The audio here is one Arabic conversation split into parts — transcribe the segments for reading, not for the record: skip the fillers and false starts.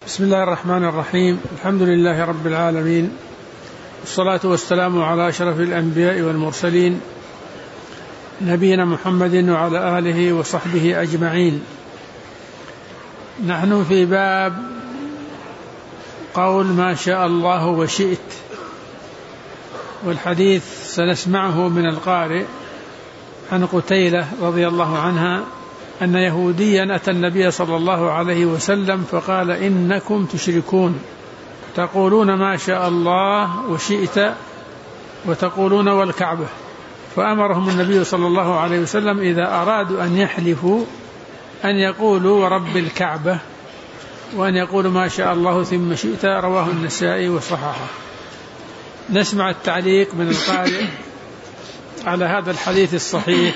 بسم الله الرحمن الرحيم. الحمد لله رب العالمين، والصلاة والسلام على أشرف الأنبياء والمرسلين نبينا محمد وعلى آله وصحبه أجمعين. نحن في باب قول ما شاء الله وشئت، والحديث سنسمعه من القارئ عن قتيلة رضي الله عنها أن يهوديا أتى النبي صلى الله عليه وسلم فقال: إنكم تشركون، تقولون ما شاء الله وشئت وتقولون والكعبة. فأمرهم النبي صلى الله عليه وسلم إذا أرادوا أن يحلفوا أن يقولوا ورب الكعبة، وأن يقولوا ما شاء الله ثم شئت. رواه النسائي وصححه. نسمع التعليق من القارئ على هذا الحديث الصحيح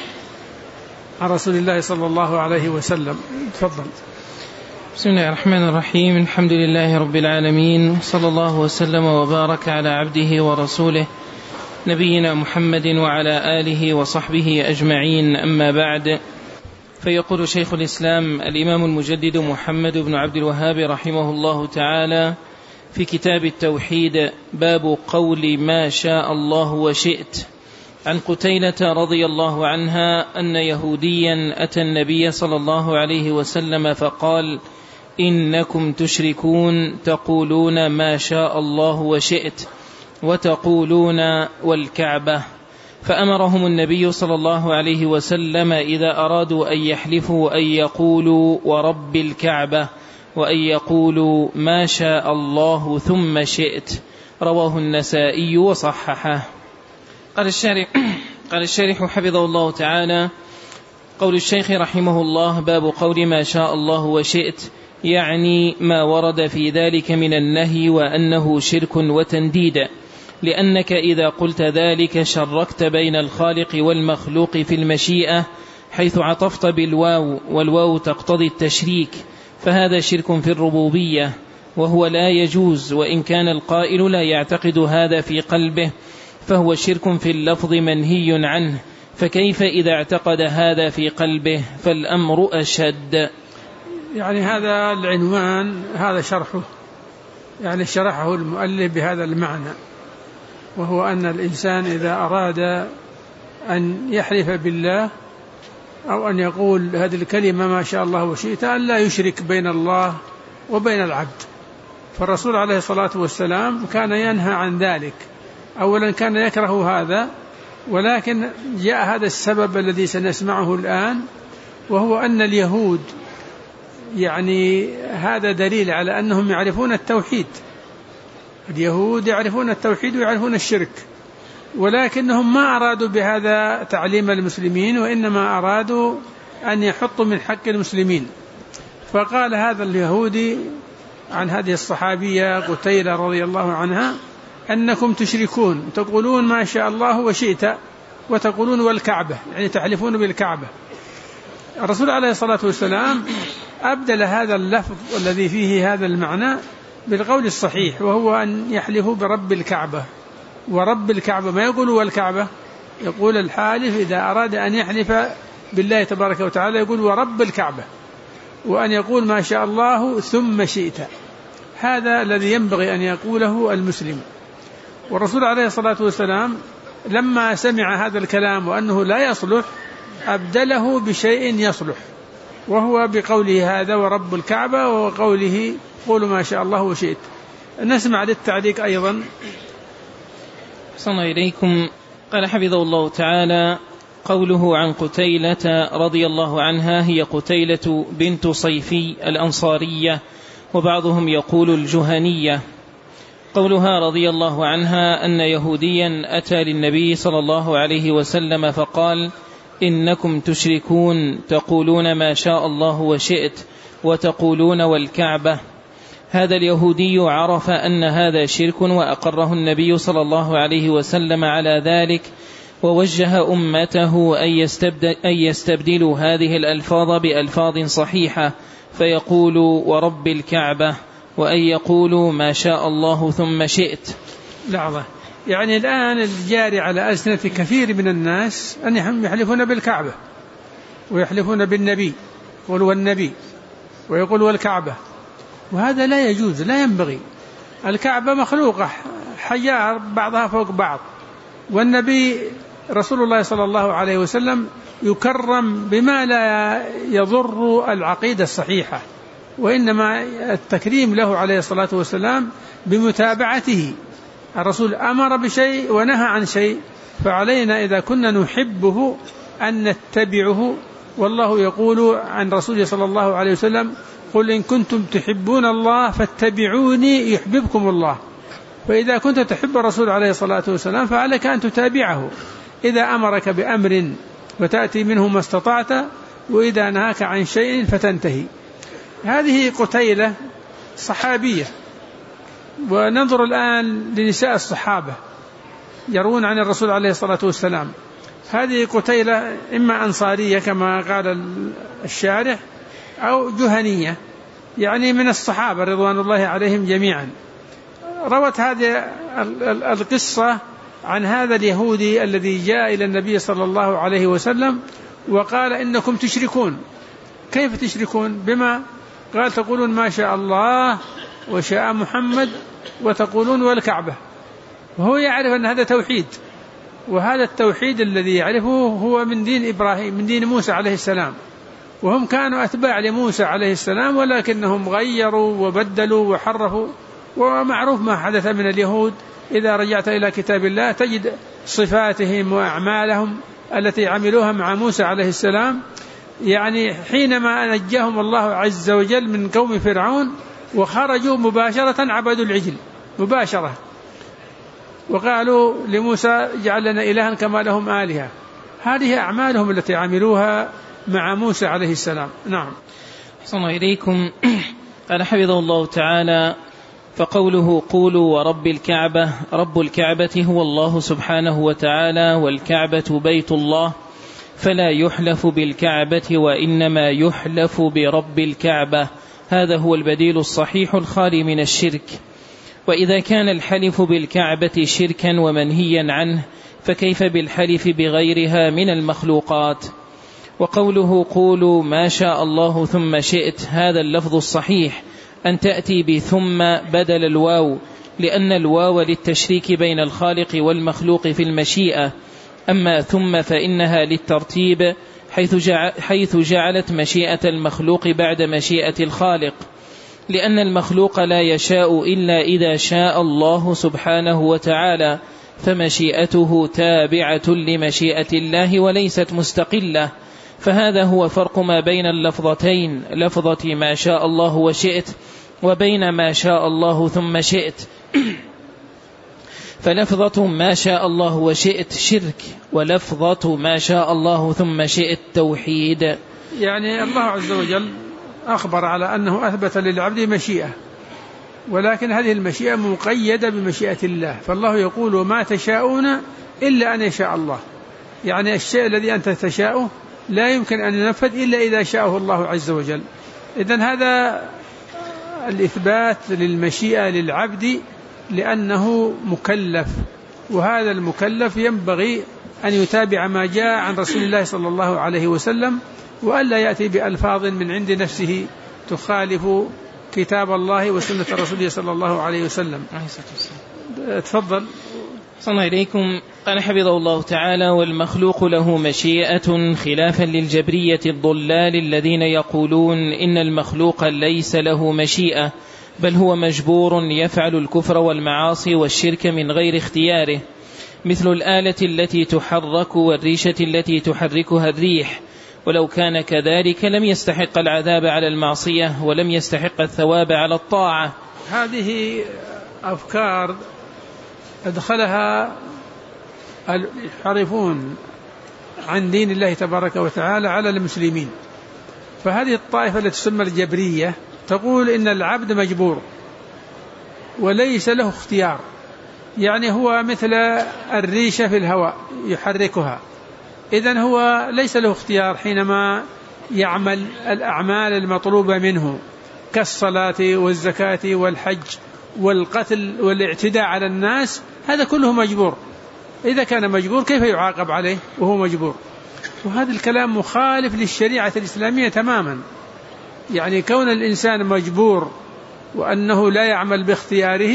عن رسول الله صلى الله عليه وسلم. تفضل. بسم الله الرحمن الرحيم. الحمد لله رب العالمين، صلى الله وسلم وبارك على عبده ورسوله نبينا محمد وعلى آله وصحبه أجمعين. أما بعد، فيقول شيخ الإسلام الإمام المجدد محمد بن عبد الوهاب رحمه الله تعالى في كتاب التوحيد: باب قول ما شاء الله وشئت. عن قتيلة رضي الله عنها أن يهوديا أتى النبي صلى الله عليه وسلم فقال: إنكم تشركون، تقولون ما شاء الله وشئت وتقولون والكعبة. فأمرهم النبي صلى الله عليه وسلم إذا أرادوا أن يحلفوا أن يقولوا ورب الكعبة، وأن يقولوا ما شاء الله ثم شئت. رواه النسائي وصححه. قال الشارح حفظه الله تعالى: قول الشيخ رحمه الله: باب قول ما شاء الله وشئت، يعني ما ورد في ذلك من النهي وأنه شرك وتنديد، لأنك إذا قلت ذلك شركت بين الخالق والمخلوق في المشيئة، حيث عطفت بالواو، والواو تقتضي التشريك، فهذا شرك في الربوبية، وهو لا يجوز، وإن كان القائل لا يعتقد هذا في قلبه فهو شرك في اللفظ منهي عنه، فكيف إذا اعتقد هذا في قلبه؟ فالأمر أشد. يعني هذا العنوان هذا شرحه، يعني شرحه المؤلف بهذا المعنى، وهو أن الإنسان إذا أراد أن يحلف بالله أو أن يقول هذه الكلمة ما شاء الله وشئت أن لا يشرك بين الله وبين العبد. فالرسول عليه الصلاة والسلام كان ينهى عن ذلك. أولا كان يكره هذا، ولكن جاء هذا السبب الذي سنسمعه الآن، وهو أن اليهود يعني هذا دليل على أنهم يعرفون التوحيد. اليهود يعرفون التوحيد ويعرفون الشرك، ولكنهم ما أرادوا بهذا تعليم المسلمين، وإنما أرادوا أن يحطوا من حق المسلمين. فقال هذا اليهودي عن هذه الصحابية قتيلة رضي الله عنها: أنكم تشركون، تقولون ما شاء الله وشئت وتقولون والكعبة، يعني تحلفون بالكعبة. الرسول عليه الصلاة والسلام أبدل هذا اللفظ الذي فيه هذا المعنى بالقول الصحيح، وهو أن يحلفوا برب الكعبة. ورب الكعبة ما يقول والكعبة، يقول الحالف إذا أراد أن يحلف بالله تبارك وتعالى يقول ورب الكعبة، وأن يقول ما شاء الله ثم شئت. هذا الذي ينبغي أن يقوله المسلم. والرسول عليه الصلاة والسلام لما سمع هذا الكلام وأنه لا يصلح أبدله بشيء يصلح، وهو بقوله هذا ورب الكعبة، وقوله قولوا ما شاء الله وشئت. نسمع للتعليق أيضا. صلى إليكم. قال حفظه الله تعالى: قوله عن قتيلة رضي الله عنها، هي قتيلة بنت صيفي الأنصارية، وبعضهم يقول الجهنية. قولها رضي الله عنها أن يهوديا أتى للنبي صلى الله عليه وسلم فقال: إنكم تشركون، تقولون ما شاء الله وشئت وتقولون والكعبة. هذا اليهودي عرف أن هذا شرك، وأقره النبي صلى الله عليه وسلم على ذلك، ووجه أمته أن يستبدلوا هذه الألفاظ بألفاظ صحيحة، فيقولوا ورب الكعبة، وأن يقولوا ما شاء الله ثم شئت. لحظة، يعني الآن الجاري على ألسنة كثير من الناس أن يحلفون بالكعبة ويحلفون بالنبي، يقولوا والنبي، ويقولوا والكعبة، وهذا لا يجوز، لا ينبغي. الكعبة مخلوقة، حجار بعضها فوق بعض، والنبي رسول الله صلى الله عليه وسلم يكرم بما لا يضر العقيدة الصحيحة، وإنما التكريم له عليه الصلاة والسلام بمتابعته. الرسول أمر بشيء ونهى عن شيء، فعلينا إذا كنا نحبه أن نتبعه. والله يقول عن رسوله صلى الله عليه وسلم: قل إن كنتم تحبون الله فاتبعوني يحببكم الله. فإذا كنت تحب الرسول عليه الصلاة والسلام فعليك أن تتابعه، إذا أمرك بأمر فتأتي منه ما استطعت، وإذا نهاك عن شيء فتنتهي. هذه قتيلة صحابية. وننظر الآن لنساء الصحابة يروون عن الرسول عليه الصلاة والسلام. هذه قتيلة إما أنصارية كما قال الشارح أو جهنية، يعني من الصحابة رضوان الله عليهم جميعا. روت هذه القصة عن هذا اليهودي الذي جاء إلى النبي صلى الله عليه وسلم وقال: إنكم تشركون. كيف تشركون؟ بما قال: تقولون ما شاء الله وشاء محمد وتقولون والكعبة. وهو يعرف أن هذا توحيد، وهذا التوحيد الذي يعرفه هو من دين إبراهيم، من دين موسى عليه السلام، وهم كانوا أتباع لموسى عليه السلام، ولكنهم غيروا وبدلوا وحرفوا. ومعروف ما حدث من اليهود، إذا رجعت إلى كتاب الله تجد صفاتهم وأعمالهم التي عملوها مع موسى عليه السلام. يعني حينما نجاهم الله عز وجل من قوم فرعون وخرجوا مباشرة عبدوا العجل مباشرة، وقالوا لموسى: اجعل لنا إلها كما لهم آلهة. هذه أعمالهم التي عملوها مع موسى عليه السلام. نعم. أحسن إليكم. قال حفظه الله تعالى: فقوله قولوا ورب الكعبة، رب الكعبة هو الله سبحانه وتعالى، والكعبة بيت الله، فلا يحلف بالكعبة وإنما يحلف برب الكعبة. هذا هو البديل الصحيح الخالي من الشرك. وإذا كان الحلف بالكعبة شركا ومنهيا عنه، فكيف بالحلف بغيرها من المخلوقات؟ وقوله قولوا ما شاء الله ثم شئت، هذا اللفظ الصحيح أن تأتي بثم بدل الواو، لأن الواو للتشريك بين الخالق والمخلوق في المشيئة. أما ثم فإنها للترتيب، حيث جعلت مشيئة المخلوق بعد مشيئة الخالق، لأن المخلوق لا يشاء إلا إذا شاء الله سبحانه وتعالى، فمشيئته تابعة لمشيئة الله وليست مستقلة. فهذا هو فرق ما بين اللفظتين، لفظة ما شاء الله وشئت وبين ما شاء الله ثم شئت. فلفظة ما شاء الله وشئت شرك، ولفظة ما شاء الله ثم شئت توحيد. يعني الله عز وجل أخبر على أنه أثبت للعبد مشيئة، ولكن هذه المشيئة مقيدة بمشيئة الله. فالله يقول ما تشاءون إلا أن يشاء الله، يعني الشيء الذي أنت تشاءه لا يمكن أن ينفذ إلا إذا شاءه الله عز وجل. إذن هذا الإثبات للمشيئة للعبد لأنه مكلف، وهذا المكلف ينبغي أن يتابع ما جاء عن رسول الله صلى الله عليه وسلم، وألا يأتي بألفاظ من عند نفسه تخالف كتاب الله وسنة رسوله صلى الله عليه وسلم. تفضل. صلى الله إليكم. قال حفظه الله تعالى: والمخلوق له مشيئة، خلافا للجبرية الضلال الذين يقولون إن المخلوق ليس له مشيئة، بل هو مجبور يفعل الكفر والمعاصي والشرك من غير اختياره، مثل الآلة التي تحرك والريشة التي تحركها الريح. ولو كان كذلك لم يستحق العذاب على المعصية ولم يستحق الثواب على الطاعة. هذه أفكار أدخلها الحرفون عن دين الله تبارك وتعالى على المسلمين. فهذه الطائفة التي تسمى الجبرية تقول إن العبد مجبور وليس له اختيار، يعني هو مثل الريشة في الهواء يحركها، إذن هو ليس له اختيار حينما يعمل الأعمال المطلوبة منه كالصلاة والزكاة والحج والقتل والاعتداء على الناس، هذا كله مجبور. إذا كان مجبور كيف يعاقب عليه وهو مجبور؟ وهذا الكلام مخالف للشريعة الإسلامية تماما. يعني كون الإنسان مجبور وأنه لا يعمل باختياره،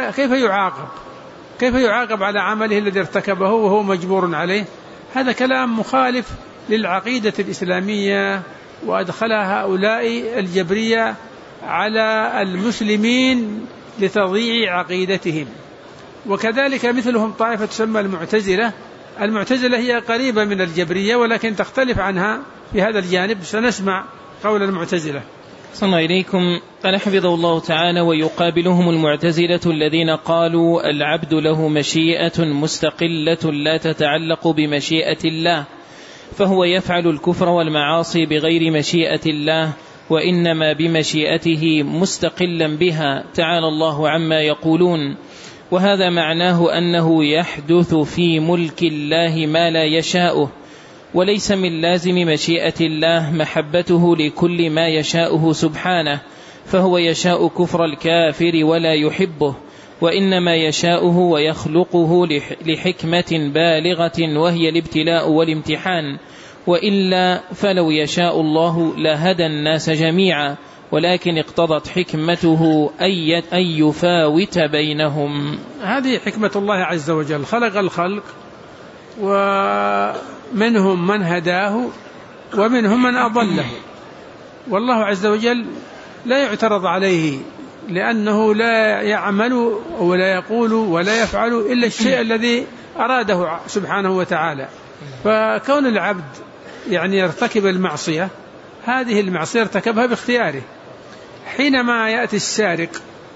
كيف يعاقب على عمله الذي ارتكبه وهو مجبور عليه؟ هذا كلام مخالف للعقيدة الإسلامية، وأدخلها هؤلاء الجبرية على المسلمين لتضييع عقيدتهم. وكذلك مثلهم طائفة تسمى المعتزلة هي قريبة من الجبرية ولكن تختلف عنها في هذا الجانب. سنسمع قول المعتزلة. صلى الله إليكم. قال حفظه الله تعالى: ويقابلهم المعتزلة الذين قالوا العبد له مشيئة مستقلة لا تتعلق بمشيئة الله، فهو يفعل الكفر والمعاصي بغير مشيئة الله، وإنما بمشيئته مستقلا بها، تعالى الله عما يقولون. وهذا معناه أنه يحدث في ملك الله ما لا يشاؤه، وليس من لازم مشيئة الله محبته لكل ما يشاؤه سبحانه، فهو يشاء كفر الكافر ولا يحبه، وإنما يشاؤه ويخلقه لحكمة بالغة وهي الابتلاء والامتحان، وإلا فلو يشاء الله لهدى الناس جميعا، ولكن اقتضت حكمته أن يفاوت بينهم. هذه حكمة الله عز وجل، خلق الخلق ومنهم من هداه ومنهم من أضله، والله عز وجل لا يعترض عليه، لأنه لا يعمل ولا يقول ولا يفعل إلا الشيء الذي أراده سبحانه وتعالى. فكون العبد يرتكب المعصية، هذه المعصية ارتكبها باختياره. حينما يأتي السارق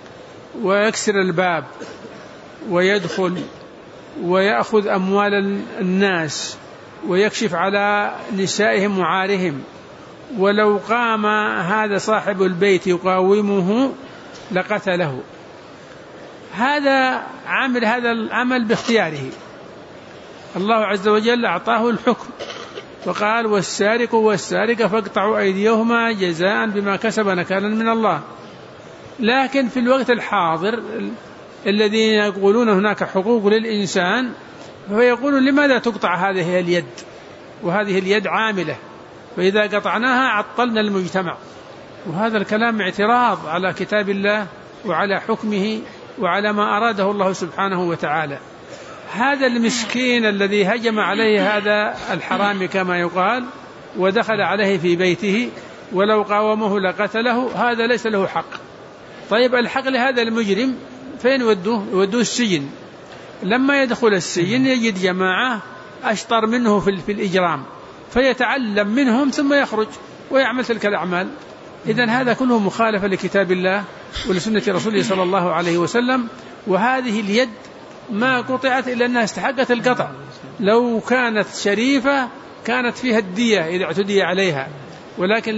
ويكسر الباب ويدخل ويأخذ أموال الناس ويكشف على نسائهم وعارهم، ولو قام هذا صاحب البيت يقاومه لقتله، هذا العمل باختياره. الله عز وجل أعطاه الحكم وقال: والسارق والسارقة فاقطعوا أيديهما جزاء بما كسب نكالا من الله. لكن في الوقت الحاضر الذين يقولون هناك حقوق للإنسان، فيقولون: لماذا تقطع هذه اليد؟ وهذه اليد عاملة، فإذا قطعناها عطلنا المجتمع. وهذا الكلام اعتراض على كتاب الله وعلى حكمه وعلى ما أراده الله سبحانه وتعالى. هذا المسكين الذي هجم عليه هذا الحرامي كما يقال ودخل عليه في بيته ولو قاومه لقتله، هذا ليس له حق. طيب الحق لهذا المجرم فين يودوه السجن. لما يدخل السجن يجد جماعة أشطر منه في الإجرام، فيتعلم منهم ثم يخرج ويعمل تلك الأعمال. إذن هذا كله مخالفة لكتاب الله ولسنة رسوله صلى الله عليه وسلم. وهذه اليد ما قطعت إلا أنها استحقت القطع. لو كانت شريفة كانت فيها الدية إذا اعتدي عليها، ولكن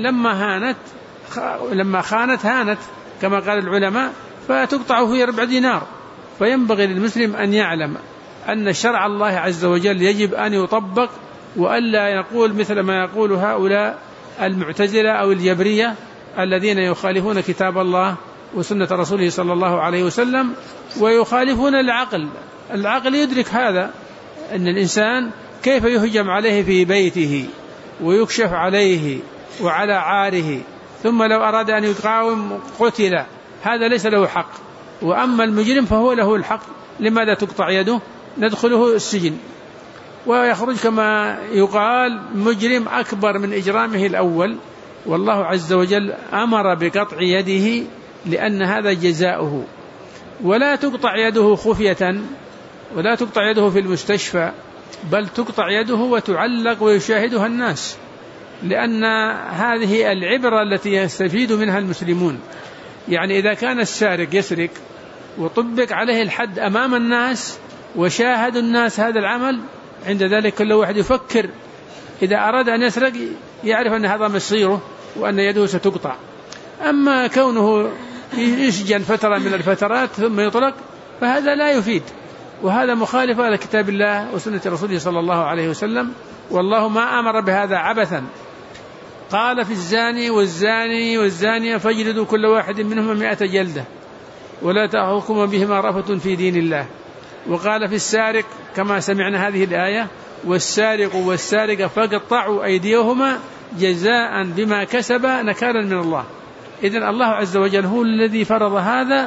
لما خانت هانت كما قال العلماء، فتقطع في 4 دينار. فينبغي للمسلم أن يعلم أن شرع الله عز وجل يجب أن يطبق، وألا يقول مثل ما يقول هؤلاء المعتزلة أو الجبرية الذين يخالفون كتاب الله وسنة رسوله صلى الله عليه وسلم ويخالفون العقل يدرك هذا، أن الإنسان كيف يهجم عليه في بيته ويكشف عليه وعلى عاره، ثم لو أراد أن يقاوم قتل، هذا ليس له حق. وأما المجرم فهو له الحق. لماذا تقطع يده؟ ندخله السجن ويخرج كما يقال مجرم أكبر من إجرامه الأول. والله عز وجل أمر بقطع يده لأن هذا جزاؤه. ولا تقطع يده خفية، ولا تقطع يده في المستشفى، بل تقطع يده وتعلق ويشاهدها الناس، لأن هذه العبرة التي يستفيد منها المسلمون. إذا كان السارق يسرق وطبق عليه الحد أمام الناس وشاهد الناس هذا العمل، عند ذلك كل واحد يفكر إذا أراد أن يسرق يعرف أن هذا مصيره وأن يده ستقطع. أما كونه يسجن فترة من الفترات ثم يطلق فهذا لا يفيد، وهذا مخالفة لكتاب الله وسنة رسوله صلى الله عليه وسلم. والله ما أمر بهذا عبثا. قال: في الزاني والزانية فاجلدوا كل واحد منهما 100 جلدة ولا تأخذكم بهما رأفة في دين الله. وقال: في السارق كما سمعنا هذه الآية: والسارق والسارقة فاقطعوا أيديهما جزاء بما كسبا نكالا من الله. إذن الله عز وجل هو الذي فرض هذا.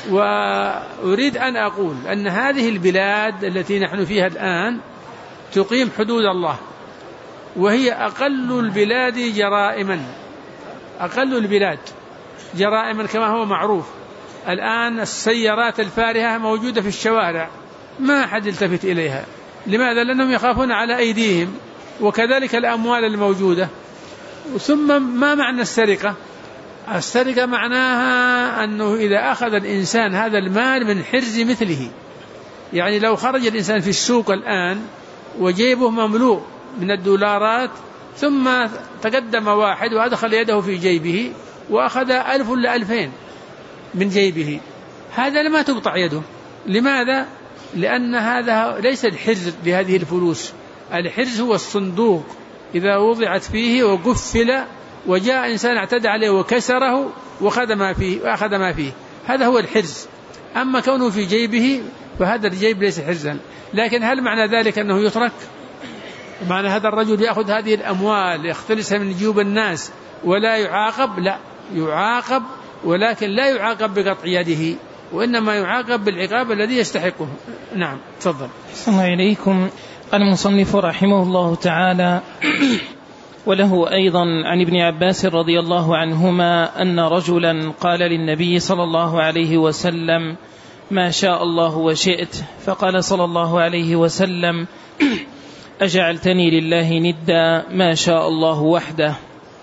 وأريد أن أقول أن هذه البلاد التي نحن فيها الآن تقيم حدود الله، وهي أقل البلاد جرائما، أقل البلاد جرائما كما هو معروف. الآن السيارات الفارهة موجودة في الشوارع، ما أحد يلتفت إليها. لماذا؟ لأنهم يخافون على أيديهم، وكذلك الأموال الموجودة. ثم ما معنى السرقة؟ السرقة معناها أنه إذا أخذ الإنسان هذا المال من حرز مثله، يعني لو خرج الإنسان في السوق الآن وجيبه مملوء من الدولارات، ثم تقدم واحد وأدخل يده في جيبه وأخذ 1000 ولا 2000 من جيبه، هذا لما تقطع يده. لماذا؟ لأن هذا ليس الحرز لهذه الفلوس. الحرز هو الصندوق إذا وضعت فيه وقفل وجاء إنسان اعتدى عليه وكسره وأخذ ما فيه، هذا هو الحرز. أما كونه في جيبه فهذا الجيب ليس حرزا. لكن هل معنى ذلك أنه يترك؟ معنى هذا الرجل يأخذ هذه الأموال يختلسها من جيوب الناس ولا يعاقب؟ لا، يعاقب، ولكن لا يعاقب بقطع يده، وإنما يعاقب بالعقاب الذي يستحقه. نعم، تفضل. أحسن الله إليكم. قال المصنف رحمه الله تعالى: وله أيضا عن ابن عباس رضي الله عنهما أن رجلا قال للنبي صلى الله عليه وسلم: ما شاء الله وشئت. فقال صلى الله عليه وسلم: أجعلتني لله ندا؟ ما شاء الله وحده.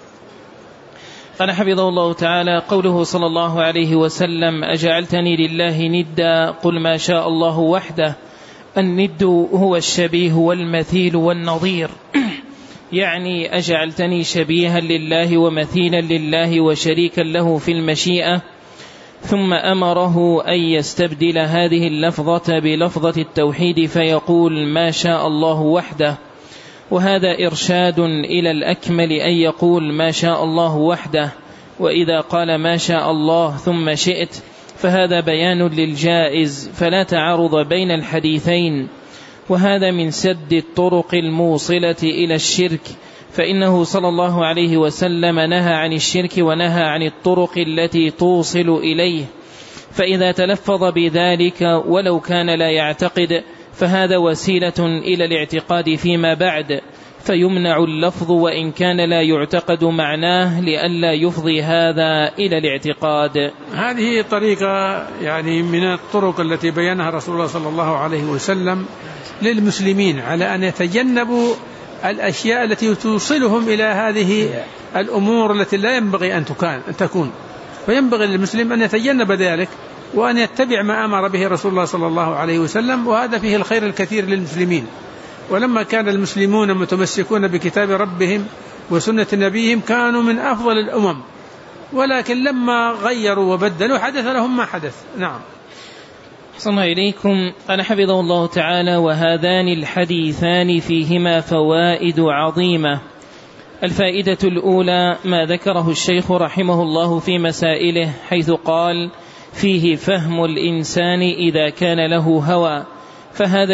قال حفظه الله تعالى: قوله صلى الله عليه وسلم: أجعلتني لله ندا؟ قل ما شاء الله وحده. الند هو الشبيه والمثيل والنظير، يعني أجعلتني شبيها لله ومثيلا لله وشريكا له في المشيئة. ثم أمره أن يستبدل هذه اللفظة بلفظة التوحيد فيقول: ما شاء الله وحده. وهذا إرشاد إلى الأكمل أن يقول: ما شاء الله وحده. وإذا قال ما شاء الله ثم شئت فهذا بيان للجائز، فلا تعارض بين الحديثين. وهذا من سد الطرق الموصلة إلى الشرك، فإنه صلى الله عليه وسلم نهى عن الشرك ونهى عن الطرق التي توصل إليه. فإذا تلفظ بذلك ولو كان لا يعتقد فهذا وسيلة إلى الاعتقاد فيما بعد، فيمنع اللفظ وإن كان لا يعتقد معناه لئلا يفضي هذا إلى الاعتقاد. هذه طريقة يعني من الطرق التي بينها رسول الله صلى الله عليه وسلم للمسلمين على أن يتجنبوا الأشياء التي توصلهم إلى هذه الأمور التي لا ينبغي أن تكون. فينبغي للمسلم أن يتجنب ذلك وأن يتبع ما أمر به رسول الله صلى الله عليه وسلم، وهذا فيه الخير الكثير للمسلمين. ولما كان المسلمون متمسكون بكتاب ربهم وسنة نبيهم كانوا من أفضل الأمم، ولكن لما غيروا وبدلوا حدث لهم ما حدث. نعم. أحسن الله إليكم. قال حفظه الله تعالى: وهذان الحديثان فيهما فوائد عظيمة. الفائدة الأولى ما ذكره الشيخ رحمه الله في مسائله، حيث قال: فيه فهم الإنسان إذا كان له هوى. فهذا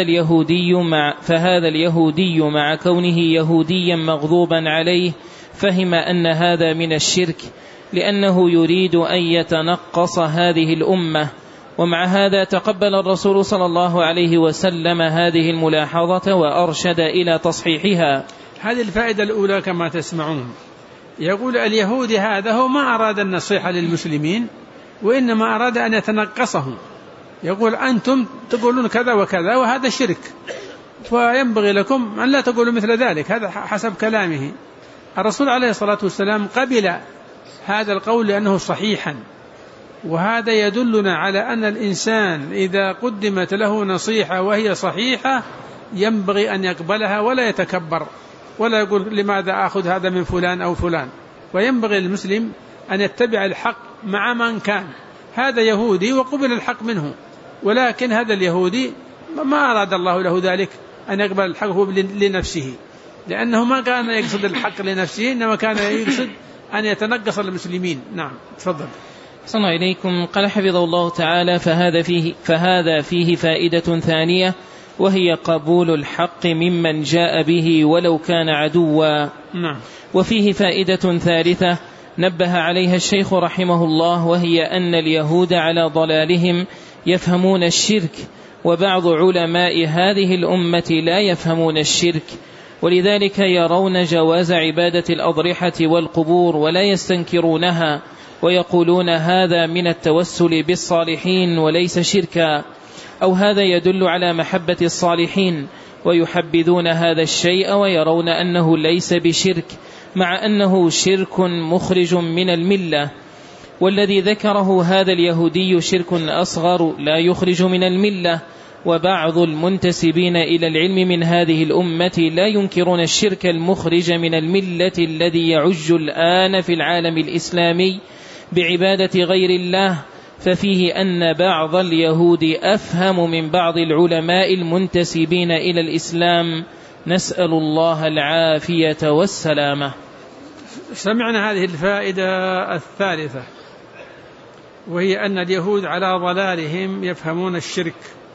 اليهودي مع كونه يهوديا مغضوبا عليه فهم أن هذا من الشرك، لأنه يريد أن يتنقص هذه الأمة. ومع هذا تقبل الرسول صلى الله عليه وسلم هذه الملاحظة وأرشد إلى تصحيحها. هذه الفائدة الأولى كما تسمعون. يقول اليهودي هذا هو ما أراد النصيحة للمسلمين، وإنما أراد أن يتنقصهم. يقول: أنتم تقولون كذا وكذا وهذا شرك، فينبغي لكم أن لا تقولوا مثل ذلك. هذا حسب كلامه. الرسول عليه الصلاة والسلام قبل هذا القول لأنه صحيحا، وهذا يدلنا على أن الإنسان إذا قدمت له نصيحة وهي صحيحة ينبغي أن يقبلها ولا يتكبر ولا يقول لماذا أخذ هذا من فلان أو فلان. وينبغي للمسلم أن يتبع الحق مع من كان. هذا يهودي وقبل الحق منه، ولكن هذا اليهودي ما أراد الله له ذلك أن يقبل الحق هو لنفسه، لأنه ما كان يقصد الحق لنفسه، إنما كان يقصد أن يتنقص المسلمين. نعم، تفضل. صلى الله إليكم. قال حفظه الله تعالى: فهذا فيه فائدة ثانية، وهي قبول الحق ممن جاء به ولو كان عدوا. نعم. وفيه فائدة ثالثة، نبه عليها الشيخ رحمه الله، وهي أن اليهود على ضلالهم يفهمون الشرك، وبعض علماء هذه الأمة لا يفهمون الشرك، ولذلك يرون جواز عبادة الأضرحة والقبور ولا يستنكرونها، ويقولون هذا من التوسل بالصالحين وليس شركا، أو هذا يدل على محبة الصالحين، ويحبذون هذا الشيء ويرون أنه ليس بشرك، مع أنه شرك مخرج من الملة. والذي ذكره هذا اليهودي شرك أصغر لا يخرج من الملة. وبعض المنتسبين إلى العلم من هذه الأمة لا ينكرون الشرك المخرج من الملة الذي يعج الآن في العالم الإسلامي بعبادة غير الله، ففيه أن بعض اليهود أفهم من بعض العلماء المنتسبين إلى الإسلام، نسأل الله العافية والسلامة. سمعنا هذه الفائدة الثالثة، وهي أن اليهود على ضلالهم يفهمون الشرك.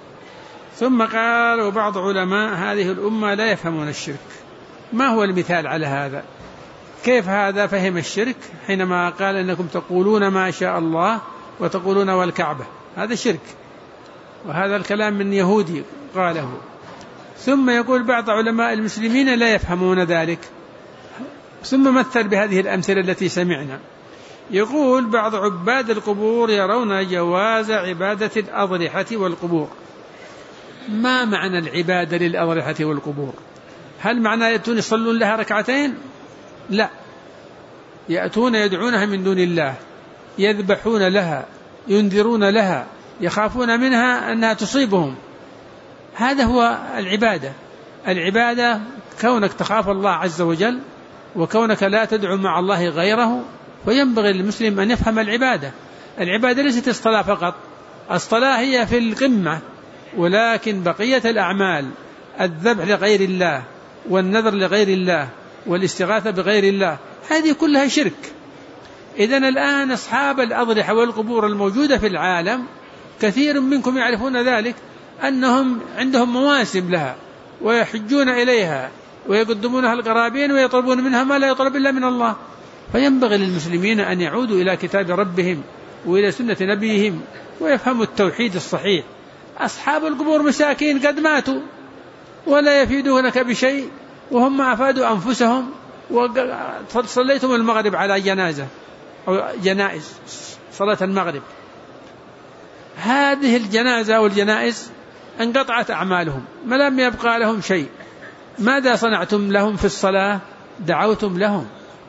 ثم قال وبعض علماء هذه الأمة لا يفهمون الشرك. ما هو المثال على هذا؟ كيف هذا فهم الشرك حينما قال إنكم تقولون ما شاء الله وتقولون والكعبة؟ هذا شرك، وهذا الكلام من يهودي قاله. ثم يقول بعض علماء المسلمين لا يفهمون ذلك. ثم مثل بهذه الأمثلة التي سمعنا، يقول بعض عباد القبور يرون جواز عبادة الأضرحة والقبور. ما معنى العبادة للأضرحة والقبور؟ هل معنى يأتون يصلون لها ركعتين؟ لا، يأتون يدعونها من دون الله، يذبحون لها، ينذرون لها، يخافون منها أنها تصيبهم. هذا هو العبادة. العبادة كونك تخاف الله عز وجل، وكونك لا تدعو مع الله غيره. وينبغي للمسلم أن يفهم العبادة. العبادة ليست الصلاة فقط، الصلاة هي في القمة، ولكن بقية الأعمال، الذبح لغير الله، والنذر لغير الله، والاستغاثة بغير الله، هذه كلها شرك. إذن الآن أصحاب الأضرحة والقبور الموجودة في العالم كثير منكم يعرفون ذلك، أنهم عندهم مواسم لها ويحجون إليها ويقدمونها القرابين ويطلبون منها ما لا يطلب إلا من الله. فينبغي للمسلمين أن يعودوا إلى كتاب ربهم وإلى سنة نبيهم ويفهموا التوحيد الصحيح. أصحاب القبور مساكين قد ماتوا ولا يفيدونك بشيء، وهم أفادوا أنفسهم. وصليتم المغرب على جنازة أو جنائز، صلاة المغرب، هذه الجنازة والجنائز انقطعت أعمالهم، ما لم يبقى لهم شيء. ماذا صنعتم لهم في الصلاة؟ دعوتم لهم،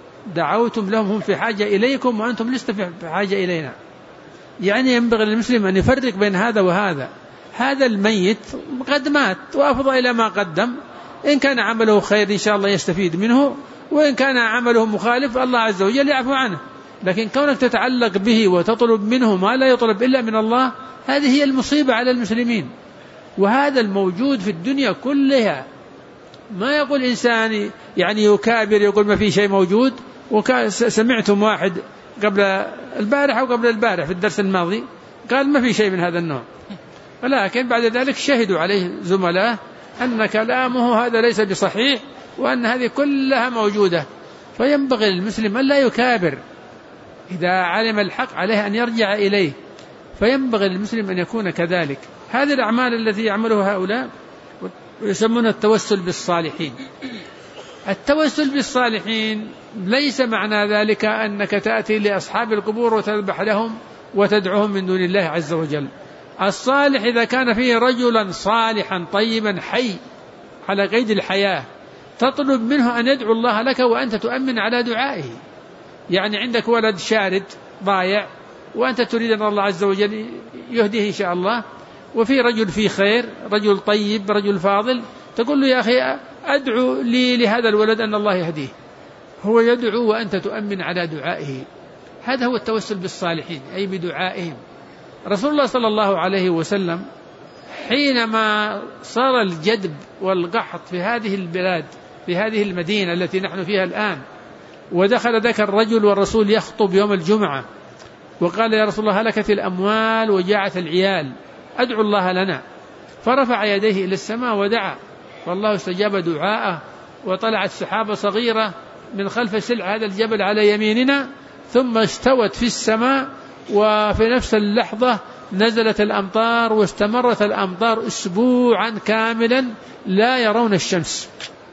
هم في حاجة إليكم وأنتم لست في حاجة إلينا. يعني ينبغي للمسلم أن يفرق بين هذا وهذا. هذا الميت قد مات وأفضى إلى ما قدم، إن كان عمله خير إن شاء الله يستفيد منه، وإن كان عمله مخالف الله عز وجل يعفو عنه. لكن كونك تتعلق به وتطلب منه ما لا يطلب إلا من الله، هذه هي المصيبة على المسلمين. وهذا الموجود في الدنيا كلها. ما يقول إنسان يعني يكابر يقول ما في شيء موجود. سمعتم واحد قبل البارح أو قبل البارح في الدرس الماضي قال ما في شيء من هذا النوع، ولكن بعد ذلك شهدوا عليه زملاء أن كلامه هذا ليس بصحيح، وأن هذه كلها موجودة. فينبغي للمسلم أن لا يكابر، إذا علم الحق عليه أن يرجع إليه. فينبغي للمسلم أن يكون كذلك. هذه الأعمال التي يعملها هؤلاء يسمون التوسل بالصالحين. التوسل بالصالحين ليس معنى ذلك أنك تأتي لأصحاب القبور وتذبح لهم وتدعوهم من دون الله عز وجل. الصالح إذا كان فيه رجلا صالحا طيبا حي على قيد الحياة، تطلب منه أن يدعو الله لك وأنت تؤمن على دعائه. يعني عندك ولد شارد ضايع وأنت تريد أن الله عز وجل يهديه إن شاء الله، وفي رجل فيه خير، رجل طيب، رجل فاضل، تقول له يا أخي أدعو لي لهذا الولد أن الله يهديه. هو يدعو وأنت تؤمن على دعائه. هذا هو التوسل بالصالحين، أي بدعائهم. رسول الله صلى الله عليه وسلم حينما صار الجدب والقحط في هذه البلاد، في هذه المدينة التي نحن فيها الآن، ودخل ذاك الرجل والرسول يخطب يوم الجمعة وقال يا رسول الله هلكت الأموال وجاعت العيال، أدعو الله لنا. فرفع يديه إلى السماء ودعا، والله استجاب دعاءه، وطلعت سحابة صغيرة من خلف سلع هذا الجبل على يميننا، ثم استوت في السماء، وفي نفس اللحظة نزلت الأمطار، واستمرت الأمطار أسبوعا كاملا لا يرون الشمس.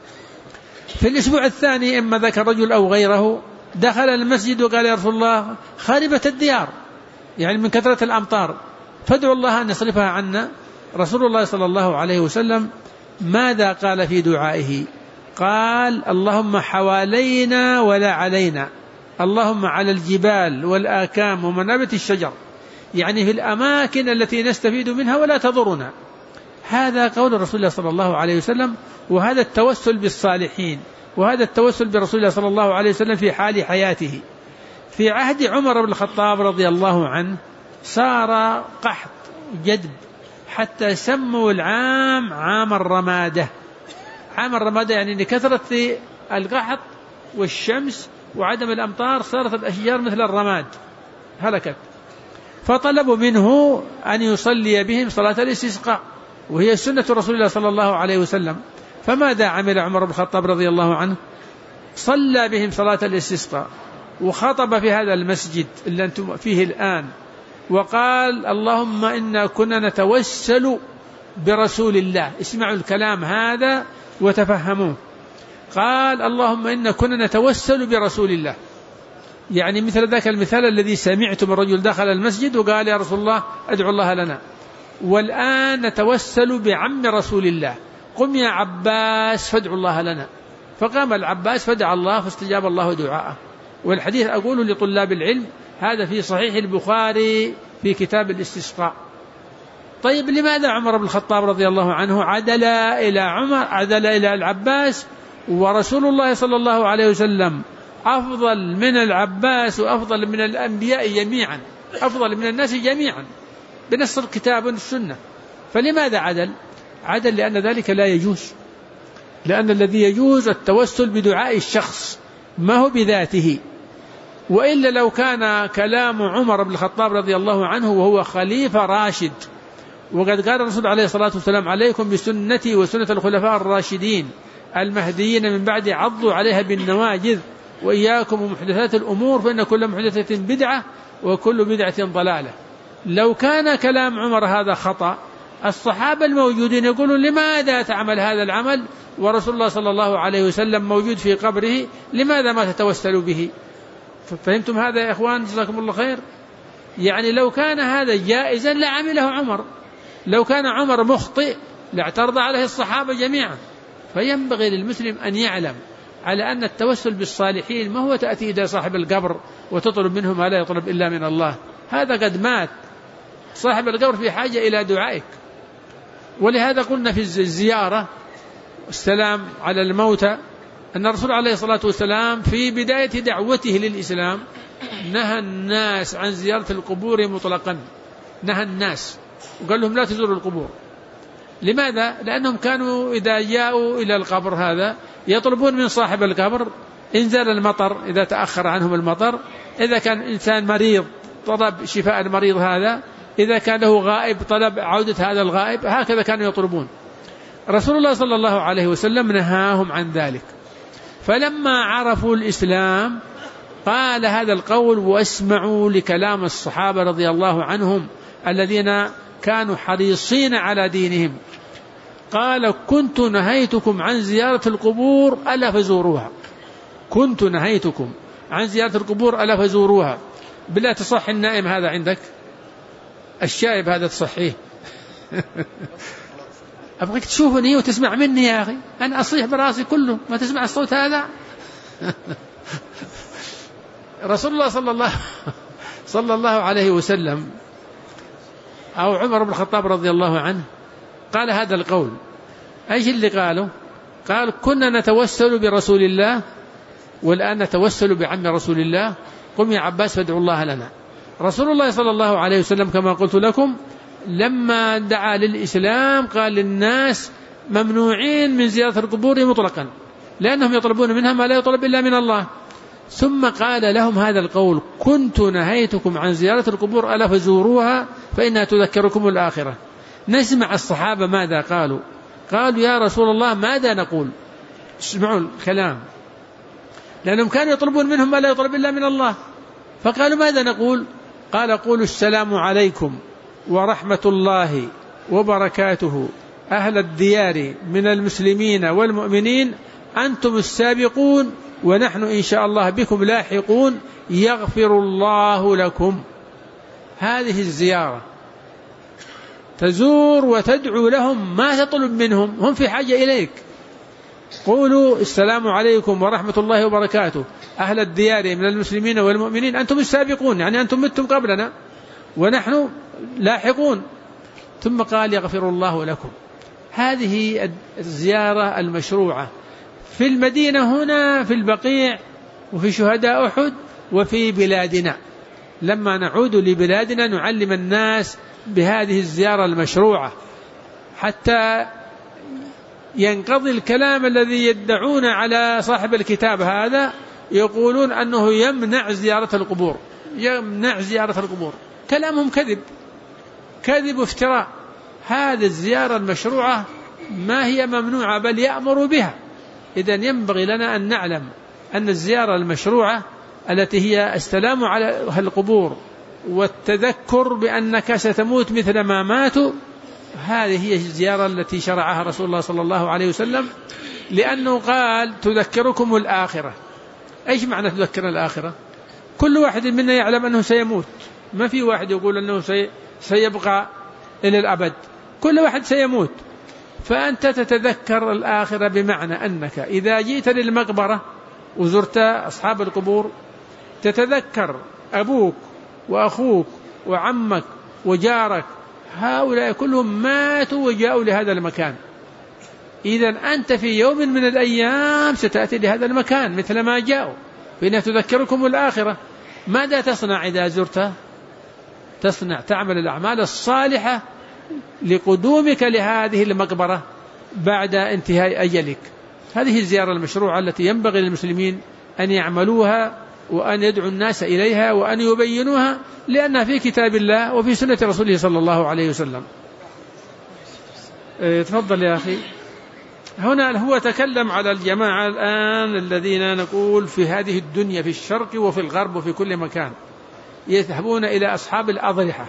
في الأسبوع الثاني إما ذاك الرجل أو غيره دخل المسجد وقال يا رسول الله خربت الديار، يعني من كثرة الأمطار، فادعوا الله أن يصرفها عنا. رسول الله صلى الله عليه وسلم ماذا قال في دعائه؟ قال اللهم حوالينا ولا علينا، اللهم على الجبال والآكام ومنابت الشجر، يعني في الأماكن التي نستفيد منها ولا تضرنا. هذا قول رسول الله صلى الله عليه وسلم، وهذا التوسل بالصالحين، وهذا التوسل برسول الله صلى الله عليه وسلم في حال حياته. في عهد عمر بن الخطاب رضي الله عنه صار قحط جدب، حتى سموا العام عام الرمادة. عام الرمادة يعني لكثرة القحط والشمس وعدم الأمطار صارت الأشجار مثل الرماد هلكت، فطلبوا منه أن يصلي بهم صلاة الاستسقاء، وهي سنة رسول الله صلى الله عليه وسلم. فماذا عمل عمر بن الخطاب رضي الله عنه؟ صلى بهم صلاة الاستسقاء، وخطب في هذا المسجد اللي أنتم فيه الآن، وقال اللهم إنا كنا نتوسل برسول الله. اسمعوا الكلام هذا وتفهموه. قال اللهم إنا كنا نتوسل برسول الله، يعني مثل ذاك المثال الذي سمعتم، الرجل دخل المسجد وقال يا رسول الله أدعو الله لنا، والآن نتوسل بعم رسول الله، قم يا عباس فادعو الله لنا. فقام العباس فدعا الله فاستجاب الله دعاءه. والحديث أقول لطلاب العلم هذا في صحيح البخاري في كتاب الاستسقاء. طيب لماذا عمر بن الخطاب رضي الله عنه عدل إلى العباس، ورسول الله صلى الله عليه وسلم أفضل من العباس وأفضل من الأنبياء جميعا، أفضل من الناس جميعا بنص الكتاب والسنة؟ فلماذا عدل لأن ذلك لا يجوز، لأن الذي يجوز التوسل بدعاء الشخص ما هو بذاته. وإلا لو كان كلام عمر بن الخطاب رضي الله عنه وهو خليفة راشد، وقد قال الرسول عليه الصلاة والسلام عليكم بسنتي وسنة الخلفاء الراشدين المهديين من بعد عضوا عليها بالنواجذ وإياكم ومحدثات الأمور فإن كل محدثة بدعة وكل بدعة ضلالة. لو كان كلام عمر هذا خطأ، الصحابة الموجودين يقولون لماذا تعمل هذا العمل ورسول الله صلى الله عليه وسلم موجود في قبره، لماذا ما تتوسلوا به؟ فهمتم هذا يا إخوان؟ جزاكم الله خير. يعني لو كان هذا جائزا لعمله عمر، لو كان عمر مخطئ لاعترض عليه الصحابة جميعا. فينبغي للمسلم أن يعلم على أن التوسل بالصالحين ما هو تأتي إلى صاحب القبر وتطلب منه ما لا يطلب إلا من الله، هذا قد مات، صاحب القبر في حاجة إلى دعائك. ولهذا قلنا في الزيارة السلام على الموتى أن الرسول عليه الصلاة والسلام في بداية دعوته للإسلام نهى الناس عن زيارة القبور مطلقا، نهى الناس وقال لهم لا تزوروا القبور. لماذا؟ لأنهم كانوا إذا جاءوا إلى القبر هذا يطلبون من صاحب القبر إنزال المطر إذا تأخر عنهم المطر، إذا كان إنسان مريض طلب شفاء المريض هذا، إذا كان له غائب طلب عودة هذا الغائب، هكذا كانوا يطلبون. رسول الله صلى الله عليه وسلم نهاهم عن ذلك. فلما عرفوا الإسلام قال هذا القول، واسمعوا لكلام الصحابة رضي الله عنهم الذين كانوا حريصين على دينهم. قال كنت نهيتكم عن زيارة القبور ألا فزوروها، كنت نهيتكم عن زيارة القبور ألا فزوروها. بالله تصح النائم هذا عندك، الشايب هذا تصحيه أبغيك تشوفني وتسمع مني يا أخي، أنا أصيح براسي كله ما تسمع الصوت هذا رسول الله صلى الله عليه وسلم أو عمر بن الخطاب رضي الله عنه قال هذا القول. أيش اللي قاله؟ قال كنا نتوسل برسول الله والآن نتوسل بعم رسول الله، قم يا عباس فادعوا الله لنا. رسول الله صلى الله عليه وسلم كما قلت لكم لما دعا للإسلام قال للناس ممنوعين من زيارة القبور مطلقا، لأنهم يطلبون منها ما لا يطلب إلا من الله. ثم قال لهم هذا القول كنت نهيتكم عن زيارة القبور ألا فزوروها فإنها تذكركم الآخرة. نسمع الصحابة ماذا قالوا. قالوا يا رسول الله ماذا نقول؟ اسمعوا الكلام، لأنهم كانوا يطلبون منهم ما لا يطلب إلا من الله. فقالوا ماذا نقول؟ قال قولوا السلام عليكم ورحمة الله وبركاته أهل الديار من المسلمين والمؤمنين، أنتم السابقون ونحن إن شاء الله بكم لاحقون، يغفر الله لكم. هذه الزيارة تزور وتدعو لهم، ما تطلب منهم، هم في حاجة إليك. قولوا السلام عليكم ورحمة الله وبركاته أهل الديار من المسلمين والمؤمنين، أنتم السابقون، يعني أنتم متم قبلنا ونحن لاحقون. ثم قال يغفر الله لكم. هذه الزيارة المشروعة في المدينة هنا، في البقيع، وفي شهداء أحد، وفي بلادنا. لما نعود لبلادنا نعلم الناس بهذه الزيارة المشروعة حتى ينقضي الكلام الذي يدعون على صاحب الكتاب هذا، يقولون أنه يمنع زيارة القبور، يمنع زيارة القبور. كلامهم كذب، كذب وافتراء. هذه الزيارة المشروعة ما هي ممنوعة بل يأمر بها. إذن ينبغي لنا أن نعلم أن الزيارة المشروعة التي هي السلام على القبور والتذكر بأنك ستموت مثل ما ماتوا، هذه هي الزيارة التي شرعها رسول الله صلى الله عليه وسلم، لأنه قال تذكركم الآخرة. إيش معنى تذكر الآخرة؟ كل واحد منا يعلم أنه سيموت، ما في واحد يقول أنه سيبقى إلى الأبد، كل واحد سيموت. فأنت تتذكر الآخرة بمعنى أنك إذا جئت للمقبرة وزرت أصحاب القبور تتذكر أبوك وأخوك وعمك وجارك، هؤلاء كلهم ماتوا وجاءوا لهذا المكان. إذن أنت في يوم من الأيام ستأتي لهذا المكان مثل ما جاءوا، فإنها تذكركم الآخرة. ماذا تصنع إذا زرت؟ تصنع، تعمل الأعمال الصالحة لقدومك لهذه المقبرة بعد انتهاء أجلك. هذه الزيارة المشروعة التي ينبغي للمسلمين أن يعملوها وأن يدعوا الناس إليها وأن يبينوها، لأنها في كتاب الله وفي سنة رسوله صلى الله عليه وسلم. تفضل يا أخي. هنا هو تكلم على الجماعة الآن الذين نقول في هذه الدنيا، في الشرق وفي الغرب وفي كل مكان، يذهبون إلى أصحاب الأضرحة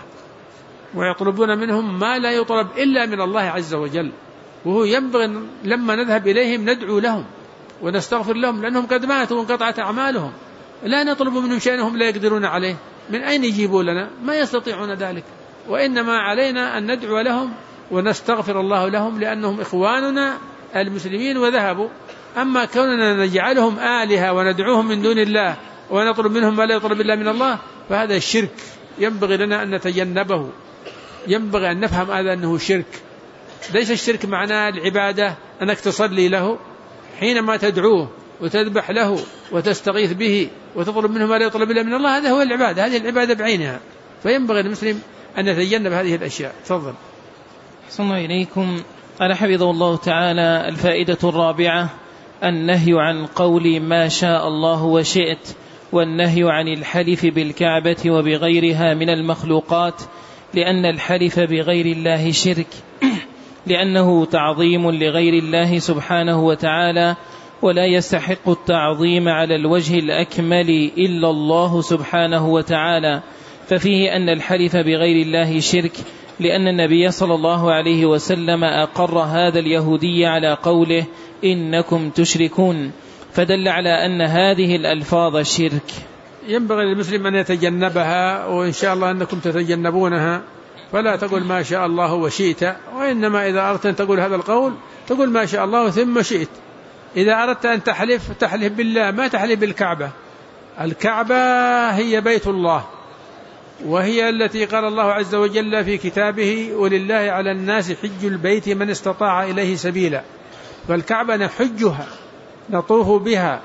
ويطلبون منهم ما لا يطلب إلا من الله عز وجل. وهو ينبغي لما نذهب إليهم ندعو لهم ونستغفر لهم، لأنهم قد ماتوا وانقطعت أعمالهم. لا نطلب منهم شيئا هم لا يقدرون عليه، من أين يجيبوا لنا؟ ما يستطيعون ذلك. وإنما علينا أن ندعو لهم ونستغفر الله لهم، لأنهم إخواننا المسلمين وذهبوا. أما كوننا نجعلهم آلهة وندعوهم من دون الله ونطلب منهم ما لا يطلب إلا من الله، فهذا الشرك ينبغي لنا أن نتجنبه. ينبغي أن نفهم هذا أنه شرك. ليس الشرك معناه العبادة أنك تصلي له حينما تدعوه وتذبح له وتستغيث به وتطلب منه ما لا يطلب إلا من الله، هذا هو العبادة، هذه العبادة بعينها. فينبغي المسلم أن يتجنب هذه الأشياء. تفضل. صلى إليكم. قال حفظه الله تعالى: الفائدة الرابعة النهي عن قول ما شاء الله وشئت، والنهي عن الحلف بالكعبة وبغيرها من المخلوقات، لأن الحلف بغير الله شرك، لأنه تعظيم لغير الله سبحانه وتعالى، ولا يستحق التعظيم على الوجه الأكمل إلا الله سبحانه وتعالى. ففيه أن الحلف بغير الله شرك، لأن النبي صلى الله عليه وسلم أقر هذا اليهودي على قوله إنكم تشركون، فدل على أن هذه الألفاظ شرك. ينبغي للمسلم أن يتجنبها، وإن شاء الله أنكم تتجنبونها. فلا تقول ما شاء الله وشئت، وإنما إذا أردت أن تقول هذا القول تقول ما شاء الله ثم شئت. إذا أردت أن تحلف بالله، ما تحلف بالكعبة. الكعبة هي بيت الله، وهي التي قال الله عز وجل في كتابه: ولله على الناس حج البيت من استطاع إليه سبيلا. فالكعبة نحجها، نطوف بها،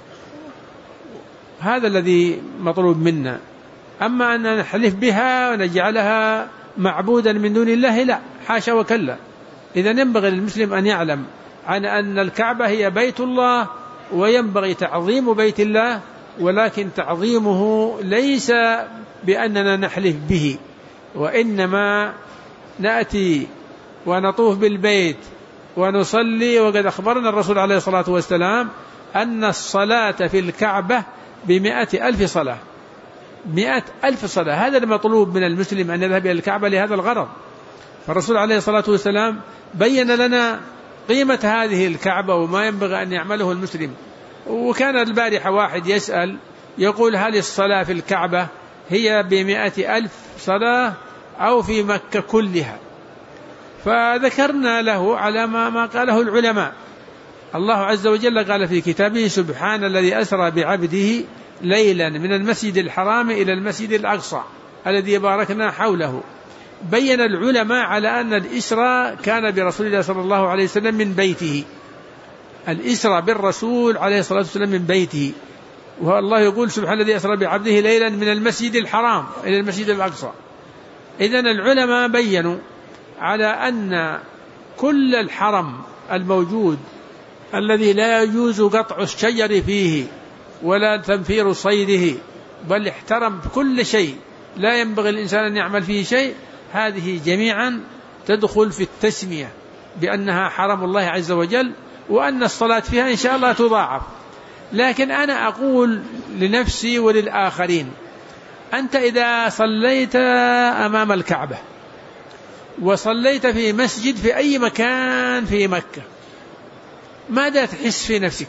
هذا الذي مطلوب منا. أما أن نحلف بها ونجعلها معبودا من دون الله، لا، حاشا وكلا. إذن ينبغي للمسلم أن يعلم عن أن الكعبة هي بيت الله، وينبغي تعظيم بيت الله، ولكن تعظيمه ليس بأننا نحلف به، وإنما نأتي ونطوف بالبيت ونصلي. وقد أخبرنا الرسول عليه الصلاة والسلام أن الصلاة في الكعبة ب100,000 صلاة، 100,000 صلاة. هذا المطلوب من المسلم أن يذهب إلى الكعبة لهذا الغرض. فالرسول عليه الصلاة والسلام بين لنا قيمة هذه الكعبة وما ينبغي أن يعمله المسلم. وكان البارحة واحد يسأل يقول هل الصلاة في الكعبة هي 100,000 صلاة أو في مكة كلها؟ فذكرنا له على ما قاله العلماء. الله عز وجل قال في كتابه سبحان الذي أسرى بعبده ليلا من المسجد الحرام إلى المسجد الأقصى الذي باركنا حوله. بين العلماء على أن الإسراء كان برسول الله صلى الله عليه وسلم من بيته. الإسراء بالرسول عليه الصلاة والسلام من بيته. والله يقول سبحان الذي أسرى بعبده ليلا من المسجد الحرام إلى المسجد الأقصى. إذن العلماء بيّنوا على أن كل الحرم الموجود الذي لا يجوز قطع الشجر فيه ولا تنفير صيده، بل احترم كل شيء لا ينبغي الإنسان أن يعمل فيه شيء، هذه جميعا تدخل في التسمية بأنها حرم الله عز وجل، وأن الصلاة فيها إن شاء الله تضاعف. لكن أنا أقول لنفسي وللآخرين: أنت إذا صليت أمام الكعبة وصليت في مسجد في أي مكان في مكة، ماذا تحس في نفسك؟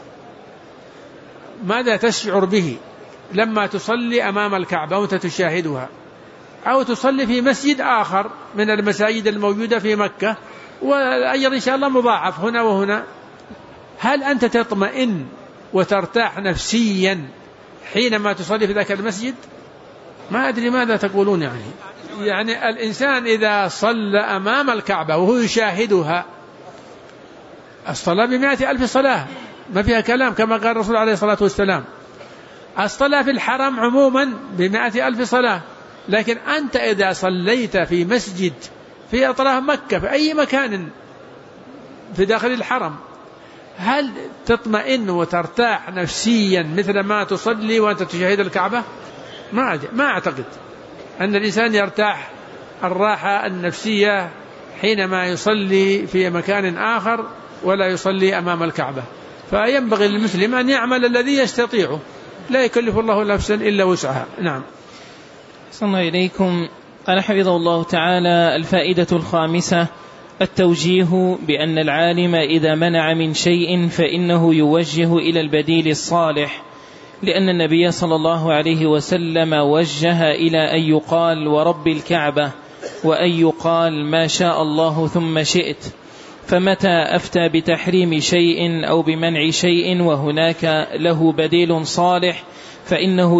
ماذا تشعر به لما تصلي أمام الكعبة وأنت تشاهدها، أو تصلي في مسجد آخر من المساجد الموجودة في مكة والأجر إن شاء الله مضاعف هنا وهنا؟ هل أنت تطمئن وترتاح نفسيا حينما تصلي في ذاك المسجد؟ ما أدري ماذا تقولون. يعني الإنسان إذا صلى أمام الكعبة وهو يشاهدها، الصلاة 100,000 صلاة ما فيها كلام، كما قال الرسول عليه الصلاة والسلام. الصلاة في الحرم عموما 100,000 صلاة. لكن أنت إذا صليت في مسجد في أطراف مكة في أي مكان في داخل الحرم، هل تطمئن وترتاح نفسيا مثل ما تصلي وأنت تشاهد الكعبة؟ ما أعتقد أن الإنسان يرتاح الراحة النفسية حينما يصلي في مكان آخر ولا يصلي أمام الكعبة. فينبغي للمسلم أن يعمل الذي يستطيعه، لا يكلف الله نفسا إلا وسعها. نعم. صلى الله إليكم. قال حفظه الله تعالى: الفائدة الخامسة: التوجيه بأن العالم إذا منع من شيء فإنه يوجه إلى البديل الصالح، لأن النبي صلى الله عليه وسلم وجه إلى أن يقال ورب الكعبة، وأن يقال ما شاء الله ثم شئت. فمتى أفتى بتحريم شيء أو بمنع شيء وهناك له بديل صالح فإنه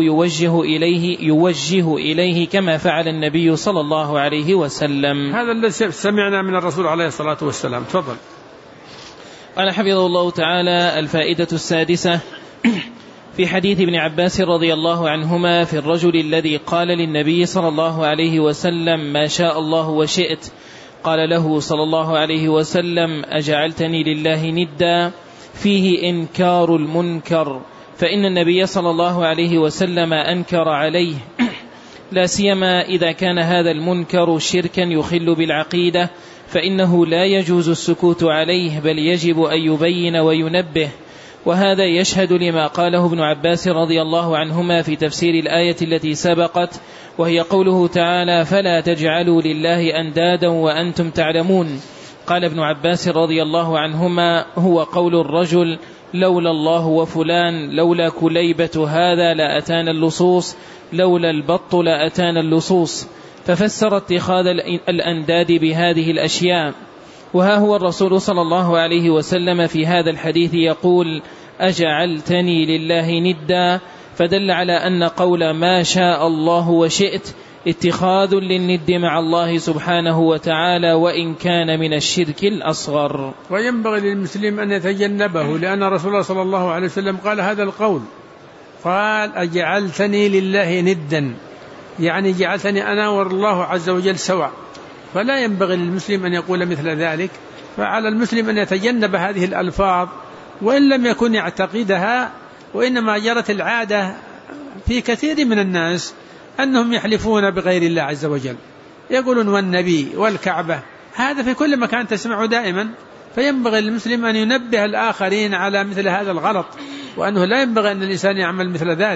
يوجه إليه كما فعل النبي صلى الله عليه وسلم. هذا الذي سمعنا من الرسول عليه الصلاة والسلام. تفضل. قال حفظه الله تعالى: الفائدة السادسة: في حديث ابن عباس رضي الله عنهما في الرجل الذي قال للنبي صلى الله عليه وسلم ما شاء الله وشئت، قال له صلى الله عليه وسلم: أجعلتني لله ندا، فيه إنكار المنكر، فإن النبي صلى الله عليه وسلم أنكر عليه، لا سيما إذا كان هذا المنكر شركا يخل بالعقيدة، فإنه لا يجوز السكوت عليه، بل يجب أن يبين وينبه. وهذا يشهد لما قاله ابن عباس رضي الله عنهما في تفسير الآية التي سبقت، وهي قوله تعالى: فلا تجعلوا لله أندادا وأنتم تعلمون. قال ابن عباس رضي الله عنهما: هو قول الرجل لولا الله وفلان، لولا كليبة هذا لأتانا اللصوص، لولا البط لأتانا اللصوص. ففسر اتخاذ الأنداد بهذه الأشياء. وها هو الرسول صلى الله عليه وسلم في هذا الحديث يقول: أجعلتني لله ندا، فدل على أن قول ما شاء الله وشئت اتخاذ للند مع الله سبحانه وتعالى، وإن كان من الشرك الأصغر. وينبغي للمسلم أن يتجنبه، لأن رسول الله صلى الله عليه وسلم قال هذا القول، قال: أجعلتني لله ندا، يعني جعلتني أنا والله عز وجل سواء. فلا ينبغي للمسلم أن يقول مثل ذلك، فعلى المسلم أن يتجنب هذه الألفاظ وإن لم يكن يعتقدها. وإنما جرت العادة في كثير من الناس أنهم يحلفون بغير الله عز وجل، يقولون والنبي والكعبة، هذا في كل مكان تسمعه دائما. فينبغي للمسلم أن ينبه الآخرين على مثل هذا الغلط، وأنه لا ينبغي أن الإنسان يعمل مثل ذلك،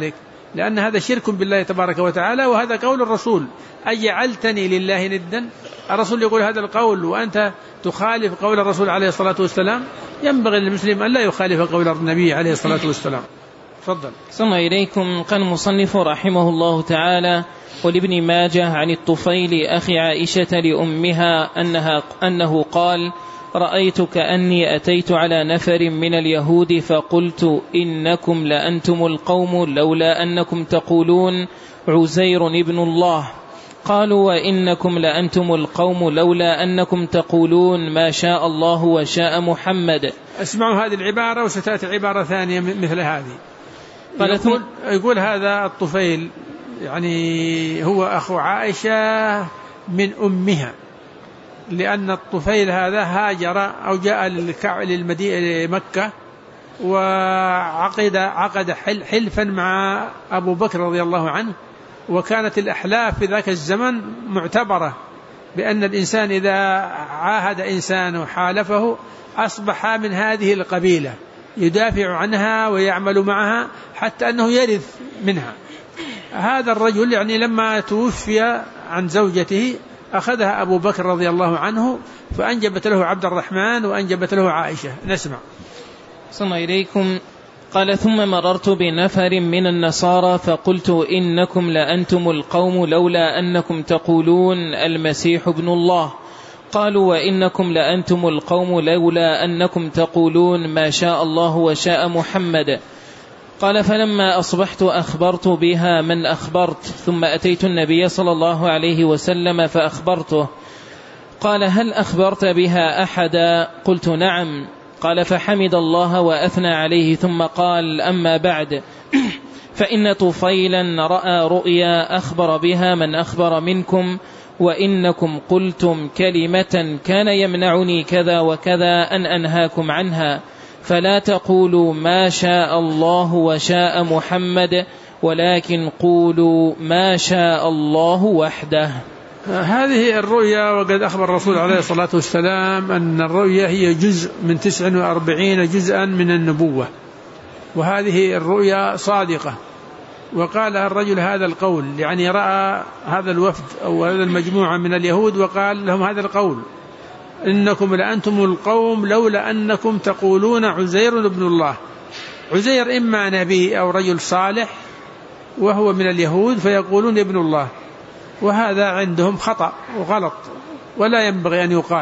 لأن هذا شرك بالله تبارك وتعالى. وهذا قول الرسول: أجعلتني لله ندا؟ الرسول يقول هذا القول وأنت تخالف قول الرسول عليه الصلاة والسلام. ينبغي للمسلم أن لا يخالف قول النبي عليه الصلاة والسلام. تفضل. صلى إليكم. قال المصنف رحمه الله تعالى: ولابن ماجه عن الطفيل أخي عائشة لأمها أنه قال: رأيت كأني أتيت على نفر من اليهود فقلت: إنكم لأنتم القوم لولا أنكم تقولون عزير ابن الله. قالوا: وإنكم لأنتم القوم لولا أنكم تقولون ما شاء الله وشاء محمد. اسمعوا هذه العبارة وستأتي عبارة ثانية مثل هذه. يقول هذا الطفيل يعني هو أخو عائشة من أمها، لأن الطفيل هذا هاجر أو جاء لمكة وعقد حلفا مع أبو بكر رضي الله عنه. وكانت الأحلاف في ذاك الزمن معتبرة، بأن الإنسان إذا عاهد إنسان وحالفه أصبح من هذه القبيلة، يدافع عنها ويعمل معها حتى أنه يرث منها. هذا الرجل يعني لما توفي عن زوجته أخذها أبو بكر رضي الله عنه فأنجبت له عبد الرحمن وأنجبت له عائشة. نسمع. صلى إليكم. قال: ثم مررت بنفر من النصارى فقلت: إنكم لأنتم القوم لولا أنكم تقولون المسيح ابن الله. قالوا: وإنكم لأنتم القوم لولا أنكم تقولون ما شاء الله وشاء محمد. قال: فلما أصبحت أخبرت بها من أخبرت، ثم أتيت النبي صلى الله عليه وسلم فأخبرته. قال: هل أخبرت بها أحدا؟ قلت: نعم. قال: فحمد الله وأثنى عليه ثم قال: أما بعد، فإن طفيلا رأى رؤيا أخبر بها من أخبر منكم، وإنكم قلتم كلمة كان يمنعني كذا وكذا أن أنهاكم عنها، فلا تقولوا ما شاء الله وشاء محمد، ولكن قولوا ما شاء الله وحده. هذه الرؤيا، وقد أخبر الرسول عليه الصلاة والسلام أن الرؤيا هي جزء من 49 جزءا من النبوة، وهذه الرؤيا صادقة. وقال الرجل هذا القول، يعني رأى هذا الوفد أو هذا المجموعة من اليهود وقال لهم هذا القول: إنكم لأنتم القوم لولا أنكم تقولون عزير ابن الله. عزير إما نبي أو رجل صالح وهو من اليهود فيقولون ابن الله، وهذا عندهم خطأ وغلط ولا ينبغي أن يقال.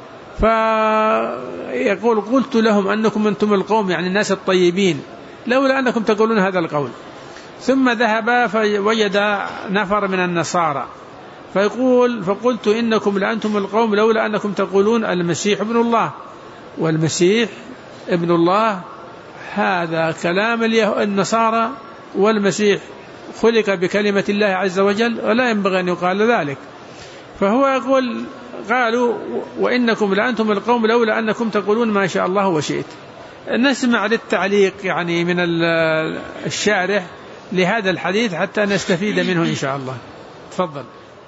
فيقول: قلت لهم أنكم أنتم القوم، يعني الناس الطيبين، لولا أنكم تقولون هذا القول. ثم ذهب فوجد نفر من النصارى فيقول: فقلت: إنكم لأنتم القوم لولا أنكم تقولون المسيح ابن الله. والمسيح ابن الله هذا كلام النصارى، والمسيح خلق بكلمة الله عز وجل ولا ينبغي أن يقال ذلك. فهو يقول: قالوا: وإنكم لأنتم القوم لولا أنكم تقولون ما شاء الله وشئت. نسمع للتعليق يعني من الشارح لهذا الحديث حتى نستفيد منه إن شاء الله. تفضل.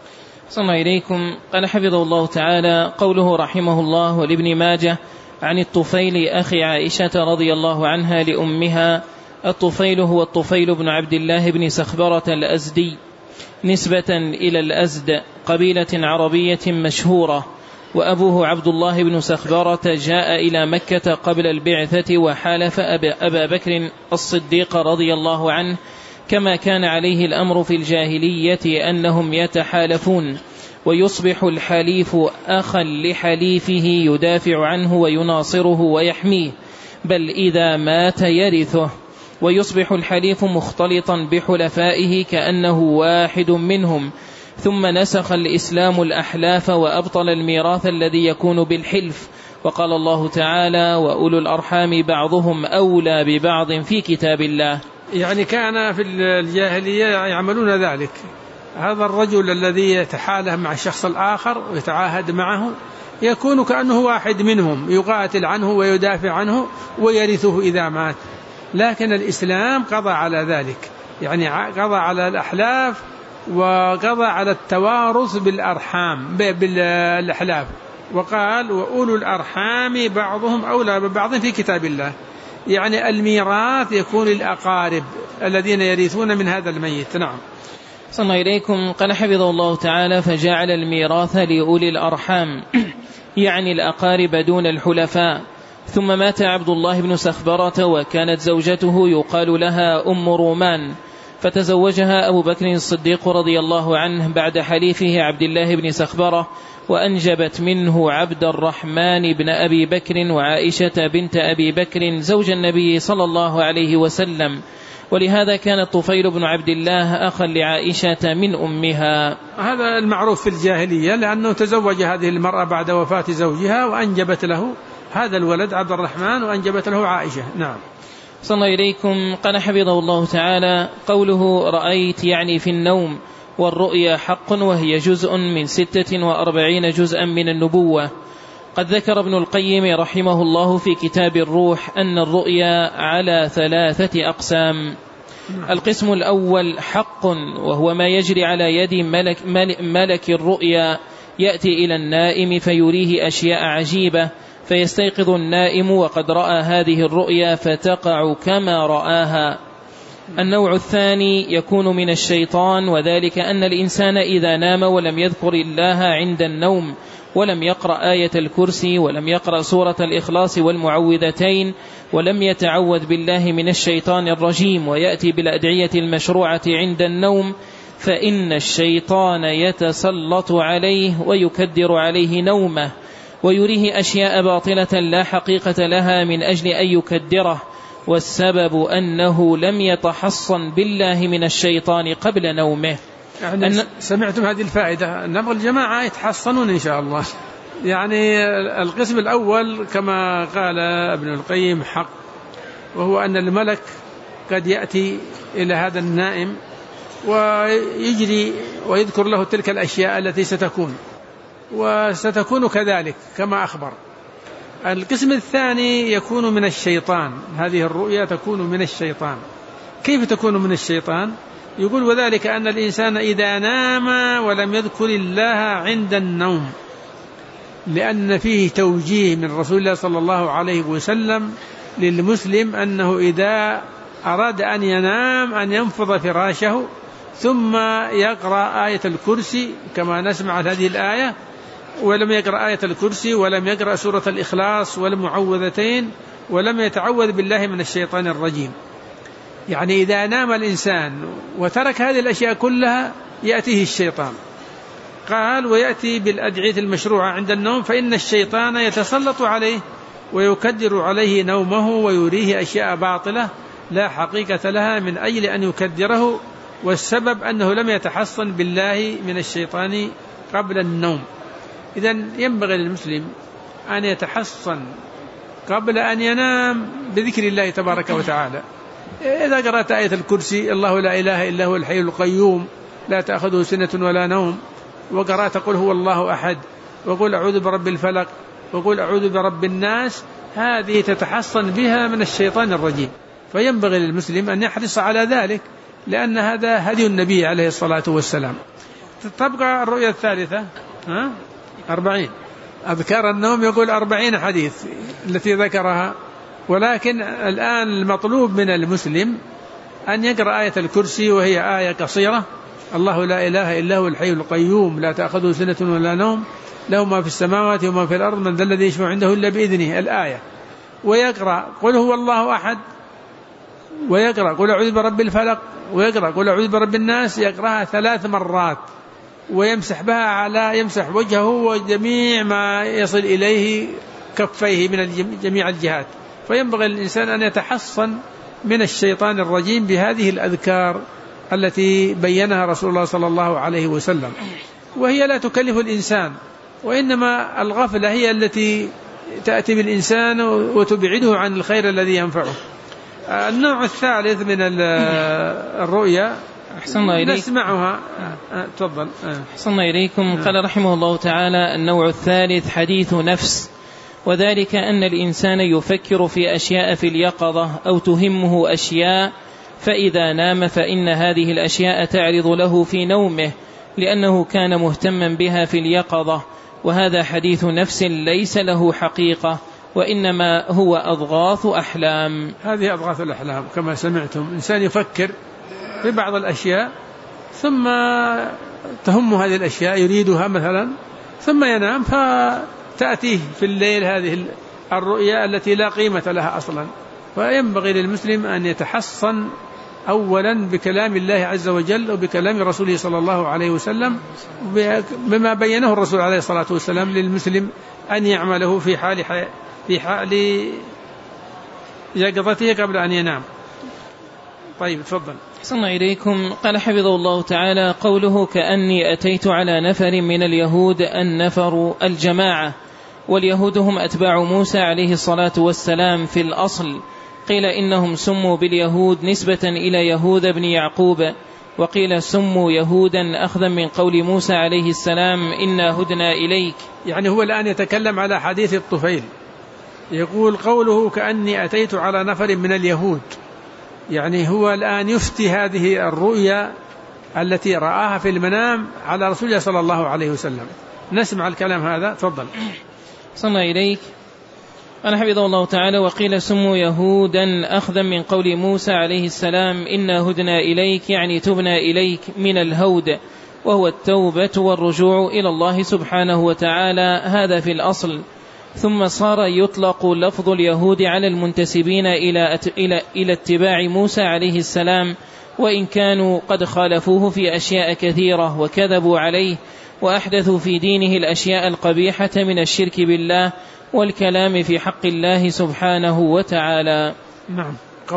صلى إليكم. قال حفظه الله تعالى: قوله رحمه الله: ولابن ماجه عن الطفيل أخي عائشة رضي الله عنها لأمها. الطفيل هو الطفيل بن عبد الله بن سخبرة الأزدي، نسبة إلى الأزد، قبيلة عربية مشهورة. وأبوه عبد الله بن سخبرة جاء إلى مكة قبل البعثة وحالف أبا بكر الصديق رضي الله عنه، كما كان عليه الأمر في الجاهلية أنهم يتحالفون، ويصبح الحليف أخا لحليفه يدافع عنه ويناصره ويحميه، بل إذا مات يرثه. ويصبح الحليف مختلطا بحلفائه كأنه واحد منهم. ثم نسخ الإسلام الأحلاف وأبطل الميراث الذي يكون بالحلف. وقال الله تعالى: وأولو الأرحام بعضهم أولى ببعض في كتاب الله. يعني كان في الجاهلية يعملون ذلك. هذا الرجل الذي يتحالف مع الشخص الآخر ويتعاهد معه يكون كأنه واحد منهم، يقاتل عنه ويدافع عنه ويرثه إذا مات. لكن الإسلام قضى على ذلك، يعني قضى على الأحلاف وقضى على التوارث بالأرحام بالأحلاف، وقال: وأولو الأرحام بعضهم أولى ببعض في كتاب الله. يعني الميراث يكون للأقارب الذين يرثون من هذا الميت. نعم. صلى إليكم. قال حفظه الله تعالى: فجعل الميراث لأولي الأرحام يعني الأقارب دون الحلفاء. ثم مات عبد الله بن سخبرة وكانت زوجته يقال لها أم رومان، فتزوجها أبو بكر الصديق رضي الله عنه بعد حليفه عبد الله بن سخبرة، وأنجبت منه عبد الرحمن بن أبي بكر وعائشة بنت أبي بكر زوج النبي صلى الله عليه وسلم، ولهذا كان الطفيل بن عبد الله أخا لعائشة من أمها. هذا المعروف في الجاهلية، لأنه تزوج هذه المرأة بعد وفاة زوجها وأنجبت له هذا الولد عبد الرحمن وأنجبت له عائشة. نعم. صلى إليكم. قال حفظه الله تعالى: قوله رأيت يعني في النوم، والرؤيا حق وهي جزء من 46 جزءا من النبوة. قد ذكر ابن القيم رحمه الله في كتاب الروح أن الرؤيا على 3 أقسام. القسم الأول حق، وهو ما يجري على يد ملك الرؤيا، يأتي إلى النائم فيريه أشياء عجيبة، فيستيقظ النائم وقد رأى هذه الرؤيا فتقع كما رآها. النوع الثاني يكون من الشيطان، وذلك أن الإنسان إذا نام ولم يذكر الله عند النوم، ولم يقرأ آية الكرسي، ولم يقرأ سورة الإخلاص والمعوذتين، ولم يتعوذ بالله من الشيطان الرجيم، ويأتي بالأدعية المشروعة عند النوم، فإن الشيطان يتسلط عليه ويكدر عليه نومه، ويريه أشياء باطلة لا حقيقة لها من أجل أن يكدره، والسبب أنه لم يتحصن بالله من الشيطان قبل نومه. يعني سمعتم هذه الفائدة؟ نبغى الجماعة يتحصنون إن شاء الله. يعني القسم الأول كما قال ابن القيم حق، وهو أن الملك قد يأتي إلى هذا النائم ويجري ويذكر له تلك الأشياء التي ستكون كذلك كما أخبر. القسم الثاني يكون من الشيطان، هذه الرؤيا تكون من الشيطان. كيف تكون من الشيطان؟ يقول: وذلك أن الإنسان إذا نام ولم يذكر الله عند النوم، لأن فيه توجيه من رسول الله صلى الله عليه وسلم للمسلم أنه إذا أراد أن ينام أن ينفض فراشه ثم يقرأ آية الكرسي كما نسمع هذه الآية، ولم يقرأ آية الكرسي، ولم يقرأ سورة الإخلاص والمعوذتين، ولم يتعوذ بالله من الشيطان الرجيم. يعني إذا نام الإنسان وترك هذه الأشياء كلها يأتيه الشيطان. قال: ويأتي بالأدعية المشروعة عند النوم، فإن الشيطان يتسلط عليه ويكدر عليه نومه ويريه أشياء باطلة لا حقيقة لها من أجل أن يكدره، والسبب أنه لم يتحصن بالله من الشيطان قبل النوم. إذن ينبغي للمسلم أن يتحصن قبل أن ينام بذكر الله تبارك وتعالى. إذا قرأت آية الكرسي: الله لا إله إلا هو الحي القيوم لا تأخذه سنة ولا نوم، وقرأت قل هو الله أحد، وقل أعوذ برب الفلق، وقل أعوذ برب الناس، هذه تتحصن بها من الشيطان الرجيم. فينبغي للمسلم أن يحرص على ذلك، لأن هذا هدي النبي عليه الصلاة والسلام. تبقى الرؤية الثالثة 40 أذكار النوم، يقول 40 حديث التي ذكرها. ولكن الآن المطلوب من المسلم أن يقرأ آية الكرسي، وهي آية قصيرة: الله لا إله إلا هو الحي القيوم لا تأخذه سنة ولا نوم له ما في السماوات وما في الأرض من ذا الذي يشفع عنده إلا بإذنه، الآية. ويقرأ قل هو الله أحد، ويقرأ قل أعوذ برب الفلق، ويقرأ قل أعوذ برب الناس، يقرأها 3 مرات، ويمسح بها يمسح وجهه وجميع ما يصل إليه كفيه من جميع الجهات. فينبغي للإنسان أن يتحصن من الشيطان الرجيم بهذه الأذكار التي بينها رسول الله صلى الله عليه وسلم، وهي لا تكلف الإنسان، وإنما الغفلة هي التي تأتي بالإنسان وتبعده عن الخير الذي ينفعه. النوع الثالث من الرؤيا نسمعها. تفضل. أحسن إليكم. قال رحمه الله تعالى: النوع الثالث حديث نفس، وذلك أن الإنسان يفكر في أشياء في اليقظة أو تهمه أشياء، فإذا نام فإن هذه الأشياء تعرض له في نومه لأنه كان مهتما بها في اليقظة، وهذا حديث نفس ليس له حقيقة، وإنما هو أضغاث أحلام. هذه أضغاث الأحلام كما سمعتم، إنسان يفكر في بعض الأشياء ثم تهم هذه الأشياء يريدها مثلا ثم ينام فتأتيه في الليل هذه الرؤيا التي لا قيمة لها أصلا. وينبغي للمسلم أن يتحصن أولا بكلام الله عز وجل وبكلام رسوله صلى الله عليه وسلم بما بينه الرسول عليه الصلاة والسلام للمسلم أن يعمله في حال يقظته قبل أن ينام. طيب تفضل. صلى إليكم. قال حفظه الله تعالى: قوله كأني أتيت على نفر من اليهود، النفر الجماعة، واليهود هم أتباع موسى عليه الصلاة والسلام في الأصل. قيل إنهم سموا باليهود نسبة إلى يهوذا بن يعقوب، وقيل سموا يهودا أخذا من قول موسى عليه السلام إنا هدنا إليك. يعني هو الآن يتكلم على حديث الطفيل، يقول قوله كأني أتيت على نفر من اليهود، يعني هو الآن يفتي هذه الرؤيا التي رآها في المنام على رسول الله صلى الله عليه وسلم. نسمع الكلام هذا. تفضل. صلى إليك. أنا حفظه الله تعالى: وقيل سموا يهودا أخذا من قول موسى عليه السلام إنا هدنا إليك، يعني تبنا إليك من الهود، وهو التوبة والرجوع إلى الله سبحانه وتعالى، هذا في الأصل. ثم صار يطلق لفظ اليهود على المنتسبين إلى اتباع موسى عليه السلام، وإن كانوا قد خالفوه في أشياء كثيرة وكذبوا عليه وأحدثوا في دينه الأشياء القبيحة من الشرك بالله والكلام في حق الله سبحانه وتعالى. نعم.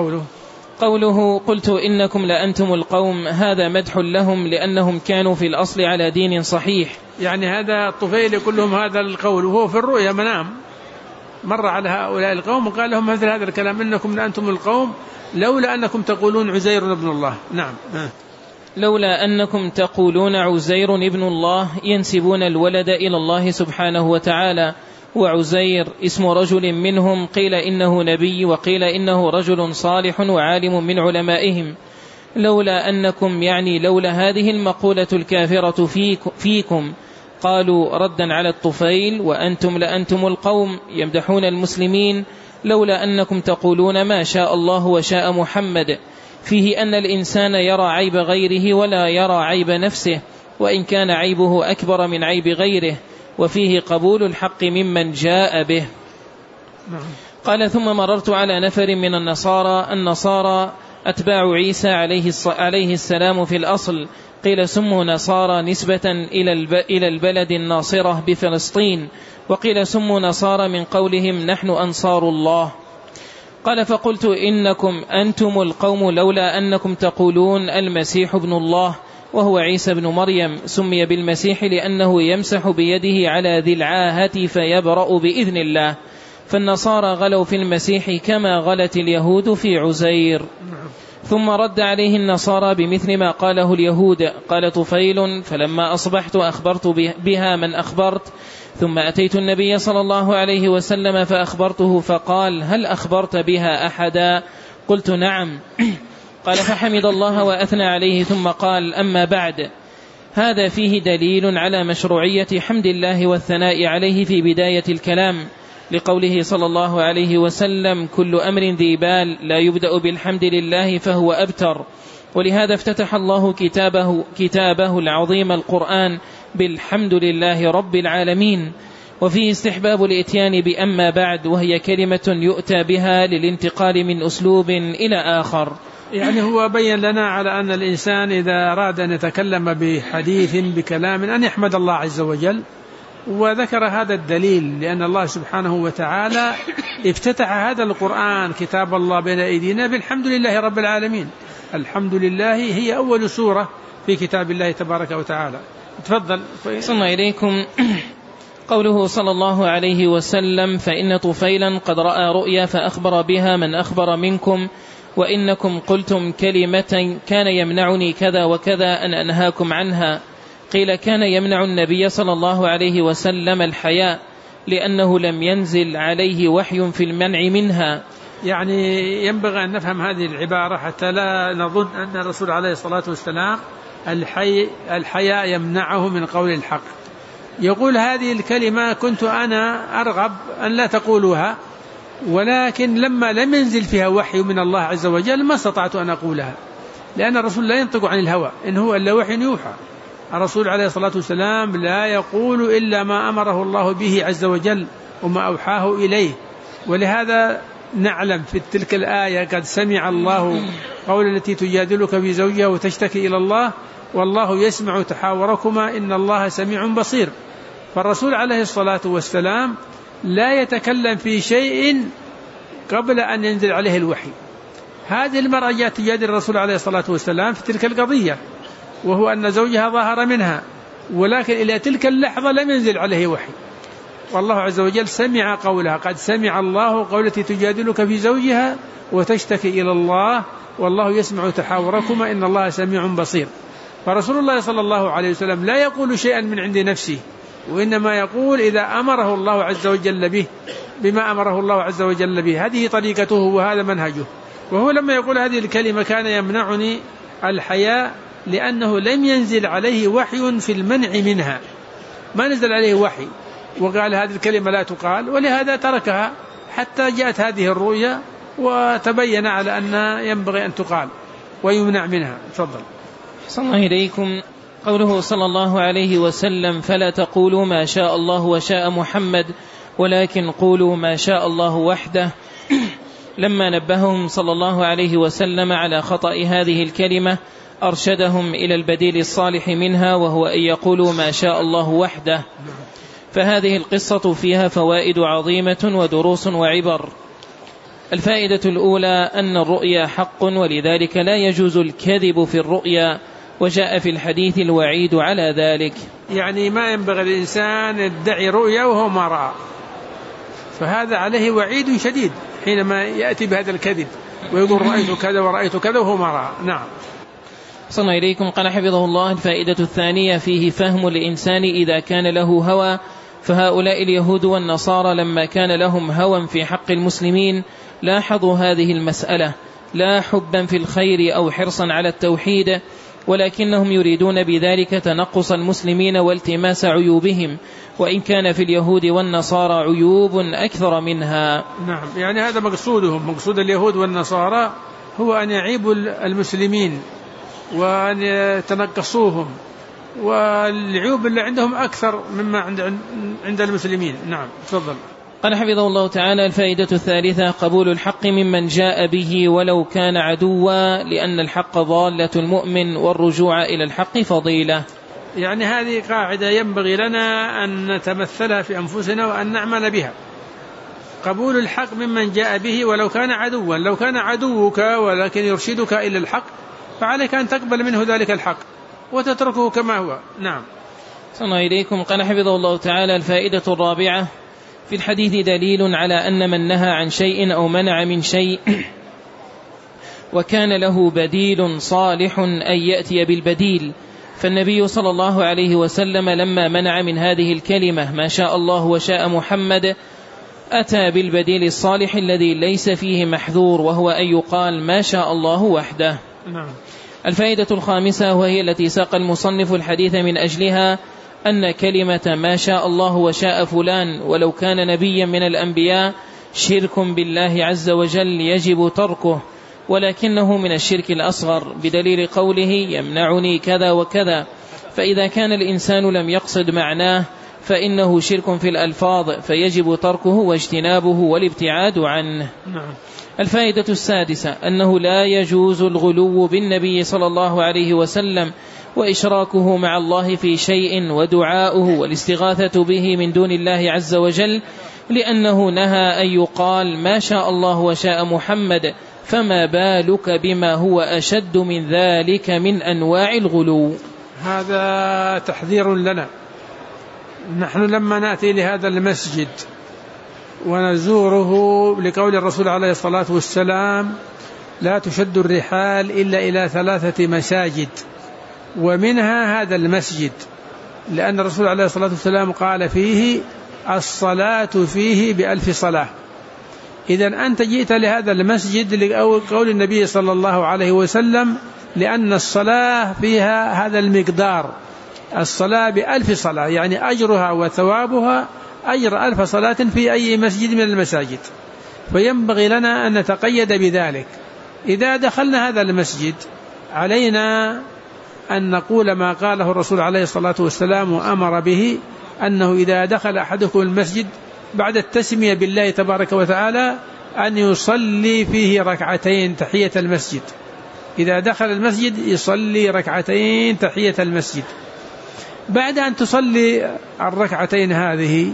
قوله قلت إنكم لأنتم القوم، هذا مدح لهم لأنهم كانوا في الأصل على دين صحيح. يعني هذا الطفيل يقول لهم هذا القول وهو في الرؤيا منام مر على هؤلاء القوم وقال لهم مثل هذا الكلام: إنكم لأنتم القوم لولا أنكم تقولون عزير ابن الله. نعم. لولا أنكم تقولون عزير ابن الله، ينسبون الولد إلى الله سبحانه وتعالى، وعزير اسم رجل منهم، قيل إنه نبي وقيل إنه رجل صالح وعالم من علمائهم. لولا أنكم يعني لولا هذه المقولة الكافرة فيكم. قالوا ردا على الطفيل: وأنتم لأنتم القوم، يمدحون المسلمين. لولا أنكم تقولون ما شاء الله وشاء محمد، فيه أن الإنسان يرى عيب غيره ولا يرى عيب نفسه، وإن كان عيبه أكبر من عيب غيره، وفيه قبول الحق ممن جاء به. قال: ثم مررت على نفر من النصارى أتباع عيسى عليه السلام في الأصل. قيل سموا نصارى نسبة إلى البلد الناصرة بفلسطين، وقيل سموا نصارى من قولهم نحن أنصار الله. قال: فقلت إنكم أنتم القوم لولا أنكم تقولون المسيح ابن الله، وهو عيسى بن مريم، سمي بالمسيح لأنه يمسح بيده على ذي العاهة فيبرأ بإذن الله. فالنصارى غلوا في المسيح كما غلت اليهود في عزير. ثم رد عليه النصارى بمثل ما قاله اليهود. قال طفيل: فلما أصبحت أخبرت بها من أخبرت، ثم أتيت النبي صلى الله عليه وسلم فأخبرته، فقال: هل أخبرت بها أحدا؟ قلت: نعم. قال: فحمد الله وأثنى عليه، ثم قال: أما بعد، هذا فيه دليل على مشروعية حمد الله والثناء عليه في بداية الكلام، لقوله صلى الله عليه وسلم: كل أمر ذي بال لا يبدأ بالحمد لله فهو أبتر. ولهذا افتتح الله كتابه العظيم القرآن بالحمد لله رب العالمين. وفيه استحباب الإتيان بأما بعد، وهي كلمة يؤتى بها للانتقال من أسلوب إلى آخر. يعني هو بين لنا على أن الإنسان إذا أراد أن يتكلم بحديث بكلام أن يحمد الله عز وجل، وذكر هذا الدليل لأن الله سبحانه وتعالى افتتح هذا القرآن كتاب الله بين أيدينا بالحمد لله رب العالمين. الحمد لله هي أول سورة في كتاب الله تبارك وتعالى. تفضل. صلى إليكم. قوله صلى الله عليه وسلم: فإن طفيلا قد رأى رؤيا فأخبر بها من أخبر منكم، وإنكم قلتم كلمة كان يمنعني كذا وكذا أن أنهاكم عنها. قيل: كان يمنع النبي صلى الله عليه وسلم الحياء، لأنه لم ينزل عليه وحي في المنع منها. يعني ينبغي أن نفهم هذه العبارة حتى لا نظن أن الرسول عليه الصلاة والسلام الحياء يمنعه من قول الحق، يقول هذه الكلمة كنت أنا أرغب أن لا تقولوها، ولكن لما لم ينزل فيها وحي من الله عز وجل ما استطعت أن أقولها، لأن الرسول لا ينطق عن الهوى، إن هو إلا وحي يوحى. الرسول عليه الصلاة والسلام لا يقول إلا ما أمره الله به عز وجل وما أوحاه إليه. ولهذا نعلم في تلك الآية قد سمع الله قول التي تجادلك في زوجها وتشتكي إلى الله والله يسمع تحاوركما إن الله سميع بصير. فالرسول عليه الصلاة والسلام لا يتكلم في شيء قبل أن ينزل عليه الوحي. هذه المرأة جاءت تجادل الرسول عليه الصلاة والسلام في تلك القضية، وهو أن زوجها ظهر منها، ولكن إلى تلك اللحظة لم ينزل عليه وحي، والله عز وجل سمع قولها. قد سمع الله قول التي تجادلك في زوجها وتشتكي إلى الله والله يسمع تحاوركما إن الله سميع بصير. فرسول الله صلى الله عليه وسلم لا يقول شيئا من عند نفسه، وإنما يقول إذا أمره الله عز وجل به بما أمره الله عز وجل به. هذه طريقته وهذا منهجه. وهو لما يقول هذه الكلمة كان يمنعني الحياء، لأنه لم ينزل عليه وحي في المنع منها، ما نزل عليه وحي وقال هذه الكلمة لا تقال، ولهذا تركها حتى جاءت هذه الرؤيا وتبين على أن ينبغي أن تقال ويمنع منها. تفضل. صلى الله إليكم. قوله صلى الله عليه وسلم فلا تقولوا ما شاء الله وشاء محمد ولكن قولوا ما شاء الله وحده، لما نبههم صلى الله عليه وسلم على خطأ هذه الكلمة أرشدهم إلى البديل الصالح منها، وهو أن يقولوا ما شاء الله وحده. فهذه القصة فيها فوائد عظيمة ودروس وعبر. الفائدة الأولى أن الرؤيا حق، ولذلك لا يجوز الكذب في الرؤيا، وجاء في الحديث الوعيد على ذلك. يعني ما ينبغي الإنسان يدعي رؤيا وهو ما رأى، فهذا عليه وعيد شديد حينما يأتي بهذا الكذب ويقول رأيت كذا ورأيت كذا وهو ما رأى. نعم. صلى الله إليكم. قال حفظه الله الفائدة الثانية فيه فهم الإنسان إذا كان له هوى. فهؤلاء اليهود والنصارى لما كان لهم هوى في حق المسلمين لاحظوا هذه المسألة، لا حبا في الخير أو حرصا على التوحيد، ولكنهم يريدون بذلك تنقص المسلمين والتماس عيوبهم، وإن كان في اليهود والنصارى عيوب أكثر منها. نعم، يعني هذا مقصودهم، مقصود اليهود والنصارى هو أن يعيبوا المسلمين وأن يتنقصوهم، والعيوب اللي عندهم أكثر مما عند المسلمين. نعم. تفضل. قال حفظه الله تعالى الفائدة الثالثة قبول الحق ممن جاء به ولو كان عدوا، لأن الحق ضالة المؤمن والرجوع إلى الحق فضيلة. يعني هذه قاعدة ينبغي لنا أن نتمثلها في أنفسنا وأن نعمل بها. قبول الحق ممن جاء به ولو كان عدوا. لو كان عدوك ولكن يرشدك إلى الحق فعليك أن تقبل منه ذلك الحق وتتركه كما هو. نعم. صلى الله إليكم. قال حفظه الله تعالى الفائدة الرابعة في الحديث دليل على أن من نهى عن شيء أو منع من شيء وكان له بديل صالح أن يأتي بالبديل. فالنبي صلى الله عليه وسلم لما منع من هذه الكلمة ما شاء الله وشاء محمد أتى بالبديل الصالح الذي ليس فيه محذور، وهو أن يقال ما شاء الله وحده. نعم. الفائدة الخامسة وهي التي ساق المصنف الحديث من أجلها أن كلمة ما شاء الله وشاء فلان ولو كان نبيا من الأنبياء شرك بالله عز وجل يجب تركه، ولكنه من الشرك الأصغر بدليل قوله يمنعني كذا وكذا. فإذا كان الإنسان لم يقصد معناه فإنه شرك في الألفاظ فيجب تركه واجتنابه والابتعاد عنه. نعم. الفائدة السادسة أنه لا يجوز الغلو بالنبي صلى الله عليه وسلم وإشراكه مع الله في شيء ودعاؤه والاستغاثة به من دون الله عز وجل، لأنه نهى أن يقال ما شاء الله وشاء محمد، فما بالك بما هو أشد من ذلك من أنواع الغلو. هذا تحذير لنا. نحن لما نأتي لهذا المسجد ونزوره لقول الرسول عليه الصلاة والسلام لا تشد الرحال إلا إلى 3 مساجد، ومنها هذا المسجد، لأن الرسول عليه الصلاة والسلام قال فيه الصلاة فيه ب1000 صلاة. إذن أنت جئت لهذا المسجد لقول النبي صلى الله عليه وسلم لأن الصلاة فيها هذا المقدار الصلاة ب1000 صلاة، يعني أجرها وثوابها أجر 1000 صلاة في أي مسجد من المساجد. فينبغي لنا أن نتقيد بذلك. إذا دخلنا هذا المسجد علينا أن نقول ما قاله الرسول عليه الصلاة والسلام وأمر به، أنه إذا دخل أحدكم المسجد بعد التسمية بالله تبارك وتعالى أن يصلي فيه ركعتين تحية المسجد. إذا دخل المسجد يصلي ركعتين تحية المسجد. بعد أن تصلي الركعتين هذه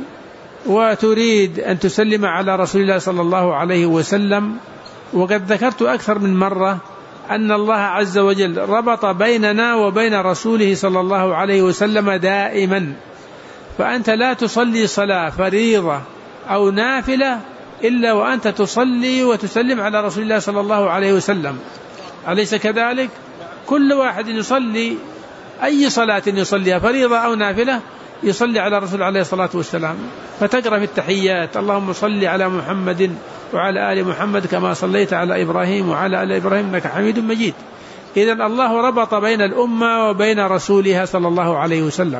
وتريد أن تسلم على رسول الله صلى الله عليه وسلم، وقد ذكرت أكثر من مرة أن الله عز وجل ربط بيننا وبين رسوله صلى الله عليه وسلم دائما، فأنت لا تصلي صلاة فريضة أو نافلة إلا وأنت تصلي وتسلم على رسول الله صلى الله عليه وسلم، أليس كذلك؟ كل واحد يصلي أي صلاة يصليها فريضة أو نافلة يصلي على رسول عليه الصلاة والسلام، فتقرأ في التحيات اللهم صل على محمد وعلى آل محمد كما صليت على إبراهيم وعلى آل إبراهيم إنك حميد مجيد. إذن الله ربط بين الأمة وبين رسولها صلى الله عليه وسلم،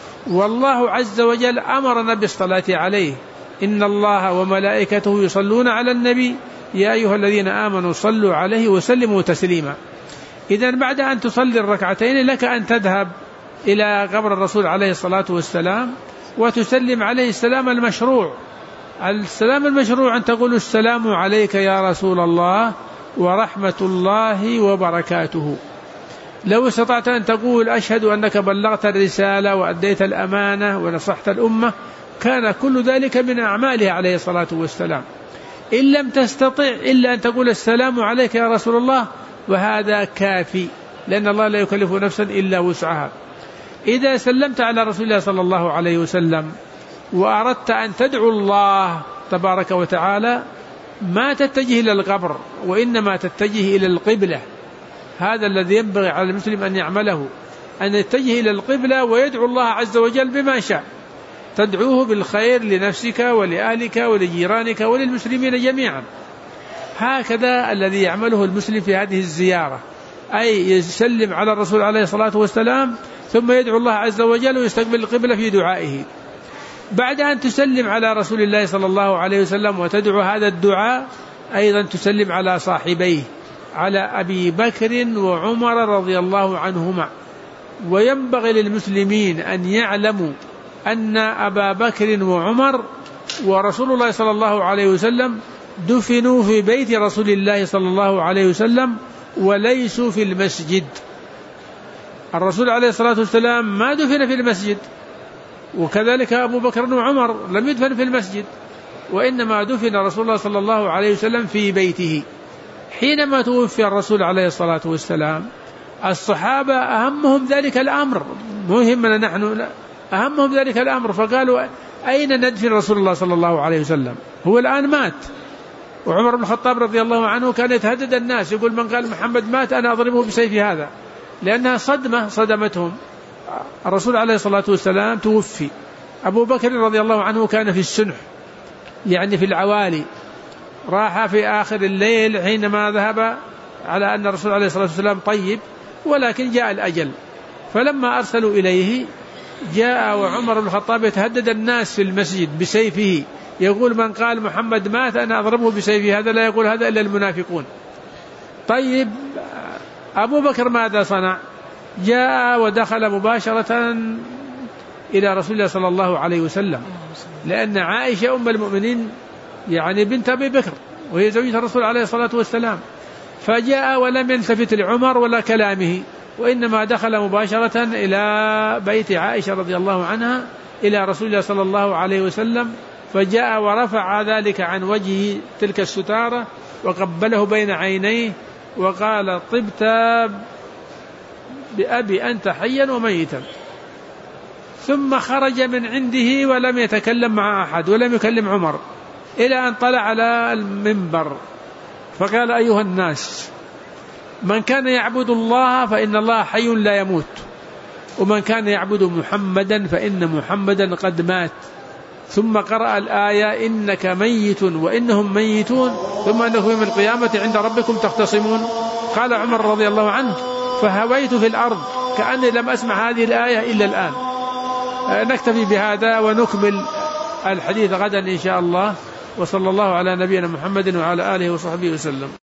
والله عز وجل أمرنا بالصلاة عليه، إن الله وملائكته يصلون على النبي يا أيها الذين آمنوا صلوا عليه وسلموا تسليما. إذن بعد أن تصلي الركعتين لك أن تذهب إلى قبر الرسول عليه الصلاة والسلام وتسلم عليه السلام المشروع. السلام المشروع أن تقول السلام عليك يا رسول الله ورحمة الله وبركاته. لو استطعت أن تقول أشهد أنك بلغت الرسالة وأديت الأمانة ونصحت الأمة كان كل ذلك من أعماله عليه الصلاة والسلام. إن لم تستطع إلا أن تقول السلام عليك يا رسول الله، وهذا كافي، لأن الله لا يكلف نفسا إلا وسعها. إذا سلمت على رسول الله صلى الله عليه وسلم وأردت أن تدعو الله تبارك وتعالى ما تتجه إلى القبر وإنما تتجه إلى القبلة. هذا الذي ينبغي على المسلم أن يعمله، أن يتجه إلى القبلة ويدعو الله عز وجل بما شاء، تدعوه بالخير لنفسك ولأهلك ولجيرانك وللمسلمين جميعا. هكذا الذي يعمله المسلم في هذه الزيارة، أي يسلم على الرسول عليه الصلاة والسلام ثم يدعو الله عز وجل ويستقبل القبلة في دعائه. بعد أن تسلم على رسول الله صلى الله عليه وسلم وتدعو هذا الدعاء أيضا تسلم على صاحبيه، على أبي بكر وعمر رضي الله عنهما. وينبغي للمسلمين أن يعلموا أن أبا بكر وعمر ورسول الله صلى الله عليه وسلم دفنوا في بيت رسول الله صلى الله عليه وسلم وليسوا في المسجد. الرسول عليه الصلاة والسلام ما دفن في المسجد، وكذلك أبو بكر وعمر لم يدفن في المسجد، وإنما دفن رسول الله صلى الله عليه وسلم في بيته. حينما توفي الرسول عليه الصلاة والسلام الصحابة أهمهم ذلك الأمر، مهمنا نحن أهمهم ذلك الأمر، فقالوا أين ندفن رسول الله صلى الله عليه وسلم؟ هو الآن مات. وعمر بن الخطاب رضي الله عنه كان يتهدد الناس يقول من قال محمد مات أنا أضربه بسيف هذا، لأنها صدمة صدمتهم. الرسول عليه الصلاة والسلام توفي. أبو بكر رضي الله عنه كان في السنح، يعني في العوالي، راح في آخر الليل حينما ذهب على أن الرسول عليه الصلاة والسلام طيب، ولكن جاء الأجل. فلما أرسلوا إليه جاء وعمر بن الخطاب يتهدد الناس في المسجد بسيفه، يقول من قال محمد مات أنا أضربه بسيفه، هذا لا يقول هذا إلا المنافقون. طيب أبو بكر ماذا صنع؟ جاء ودخل مباشرة إلى رسول الله صلى الله عليه وسلم، لأن عائشة أم المؤمنين يعني بنت أبي بكر وهي زوجة الرسول عليه الصلاة والسلام، فجاء ولم يلتفت لعمر ولا كلامه، وإنما دخل مباشرة إلى بيت عائشة رضي الله عنها إلى رسول الله صلى الله عليه وسلم، فجاء ورفع ذلك عن وجهه تلك الستارة وقبله بين عينيه وقال طبت بأبي أنت حيا وميتا. ثم خرج من عنده ولم يتكلم مع أحد ولم يكلم عمر إلى أن طلع على المنبر فقال أيها الناس، من كان يعبد الله فإن الله حي لا يموت، ومن كان يعبد محمدا فإن محمدا قد مات. ثم قرأ الآية إنك ميت وإنهم ميتون ثم أنكم يوم القيامة عند ربكم تختصمون. قال عمر رضي الله عنه فهويت في الأرض كأني لم أسمع هذه الآية إلا الآن. نكتفي بهذا ونكمل الحديث غدا إن شاء الله، وصلى الله على نبينا محمد وعلى آله وصحبه وسلم.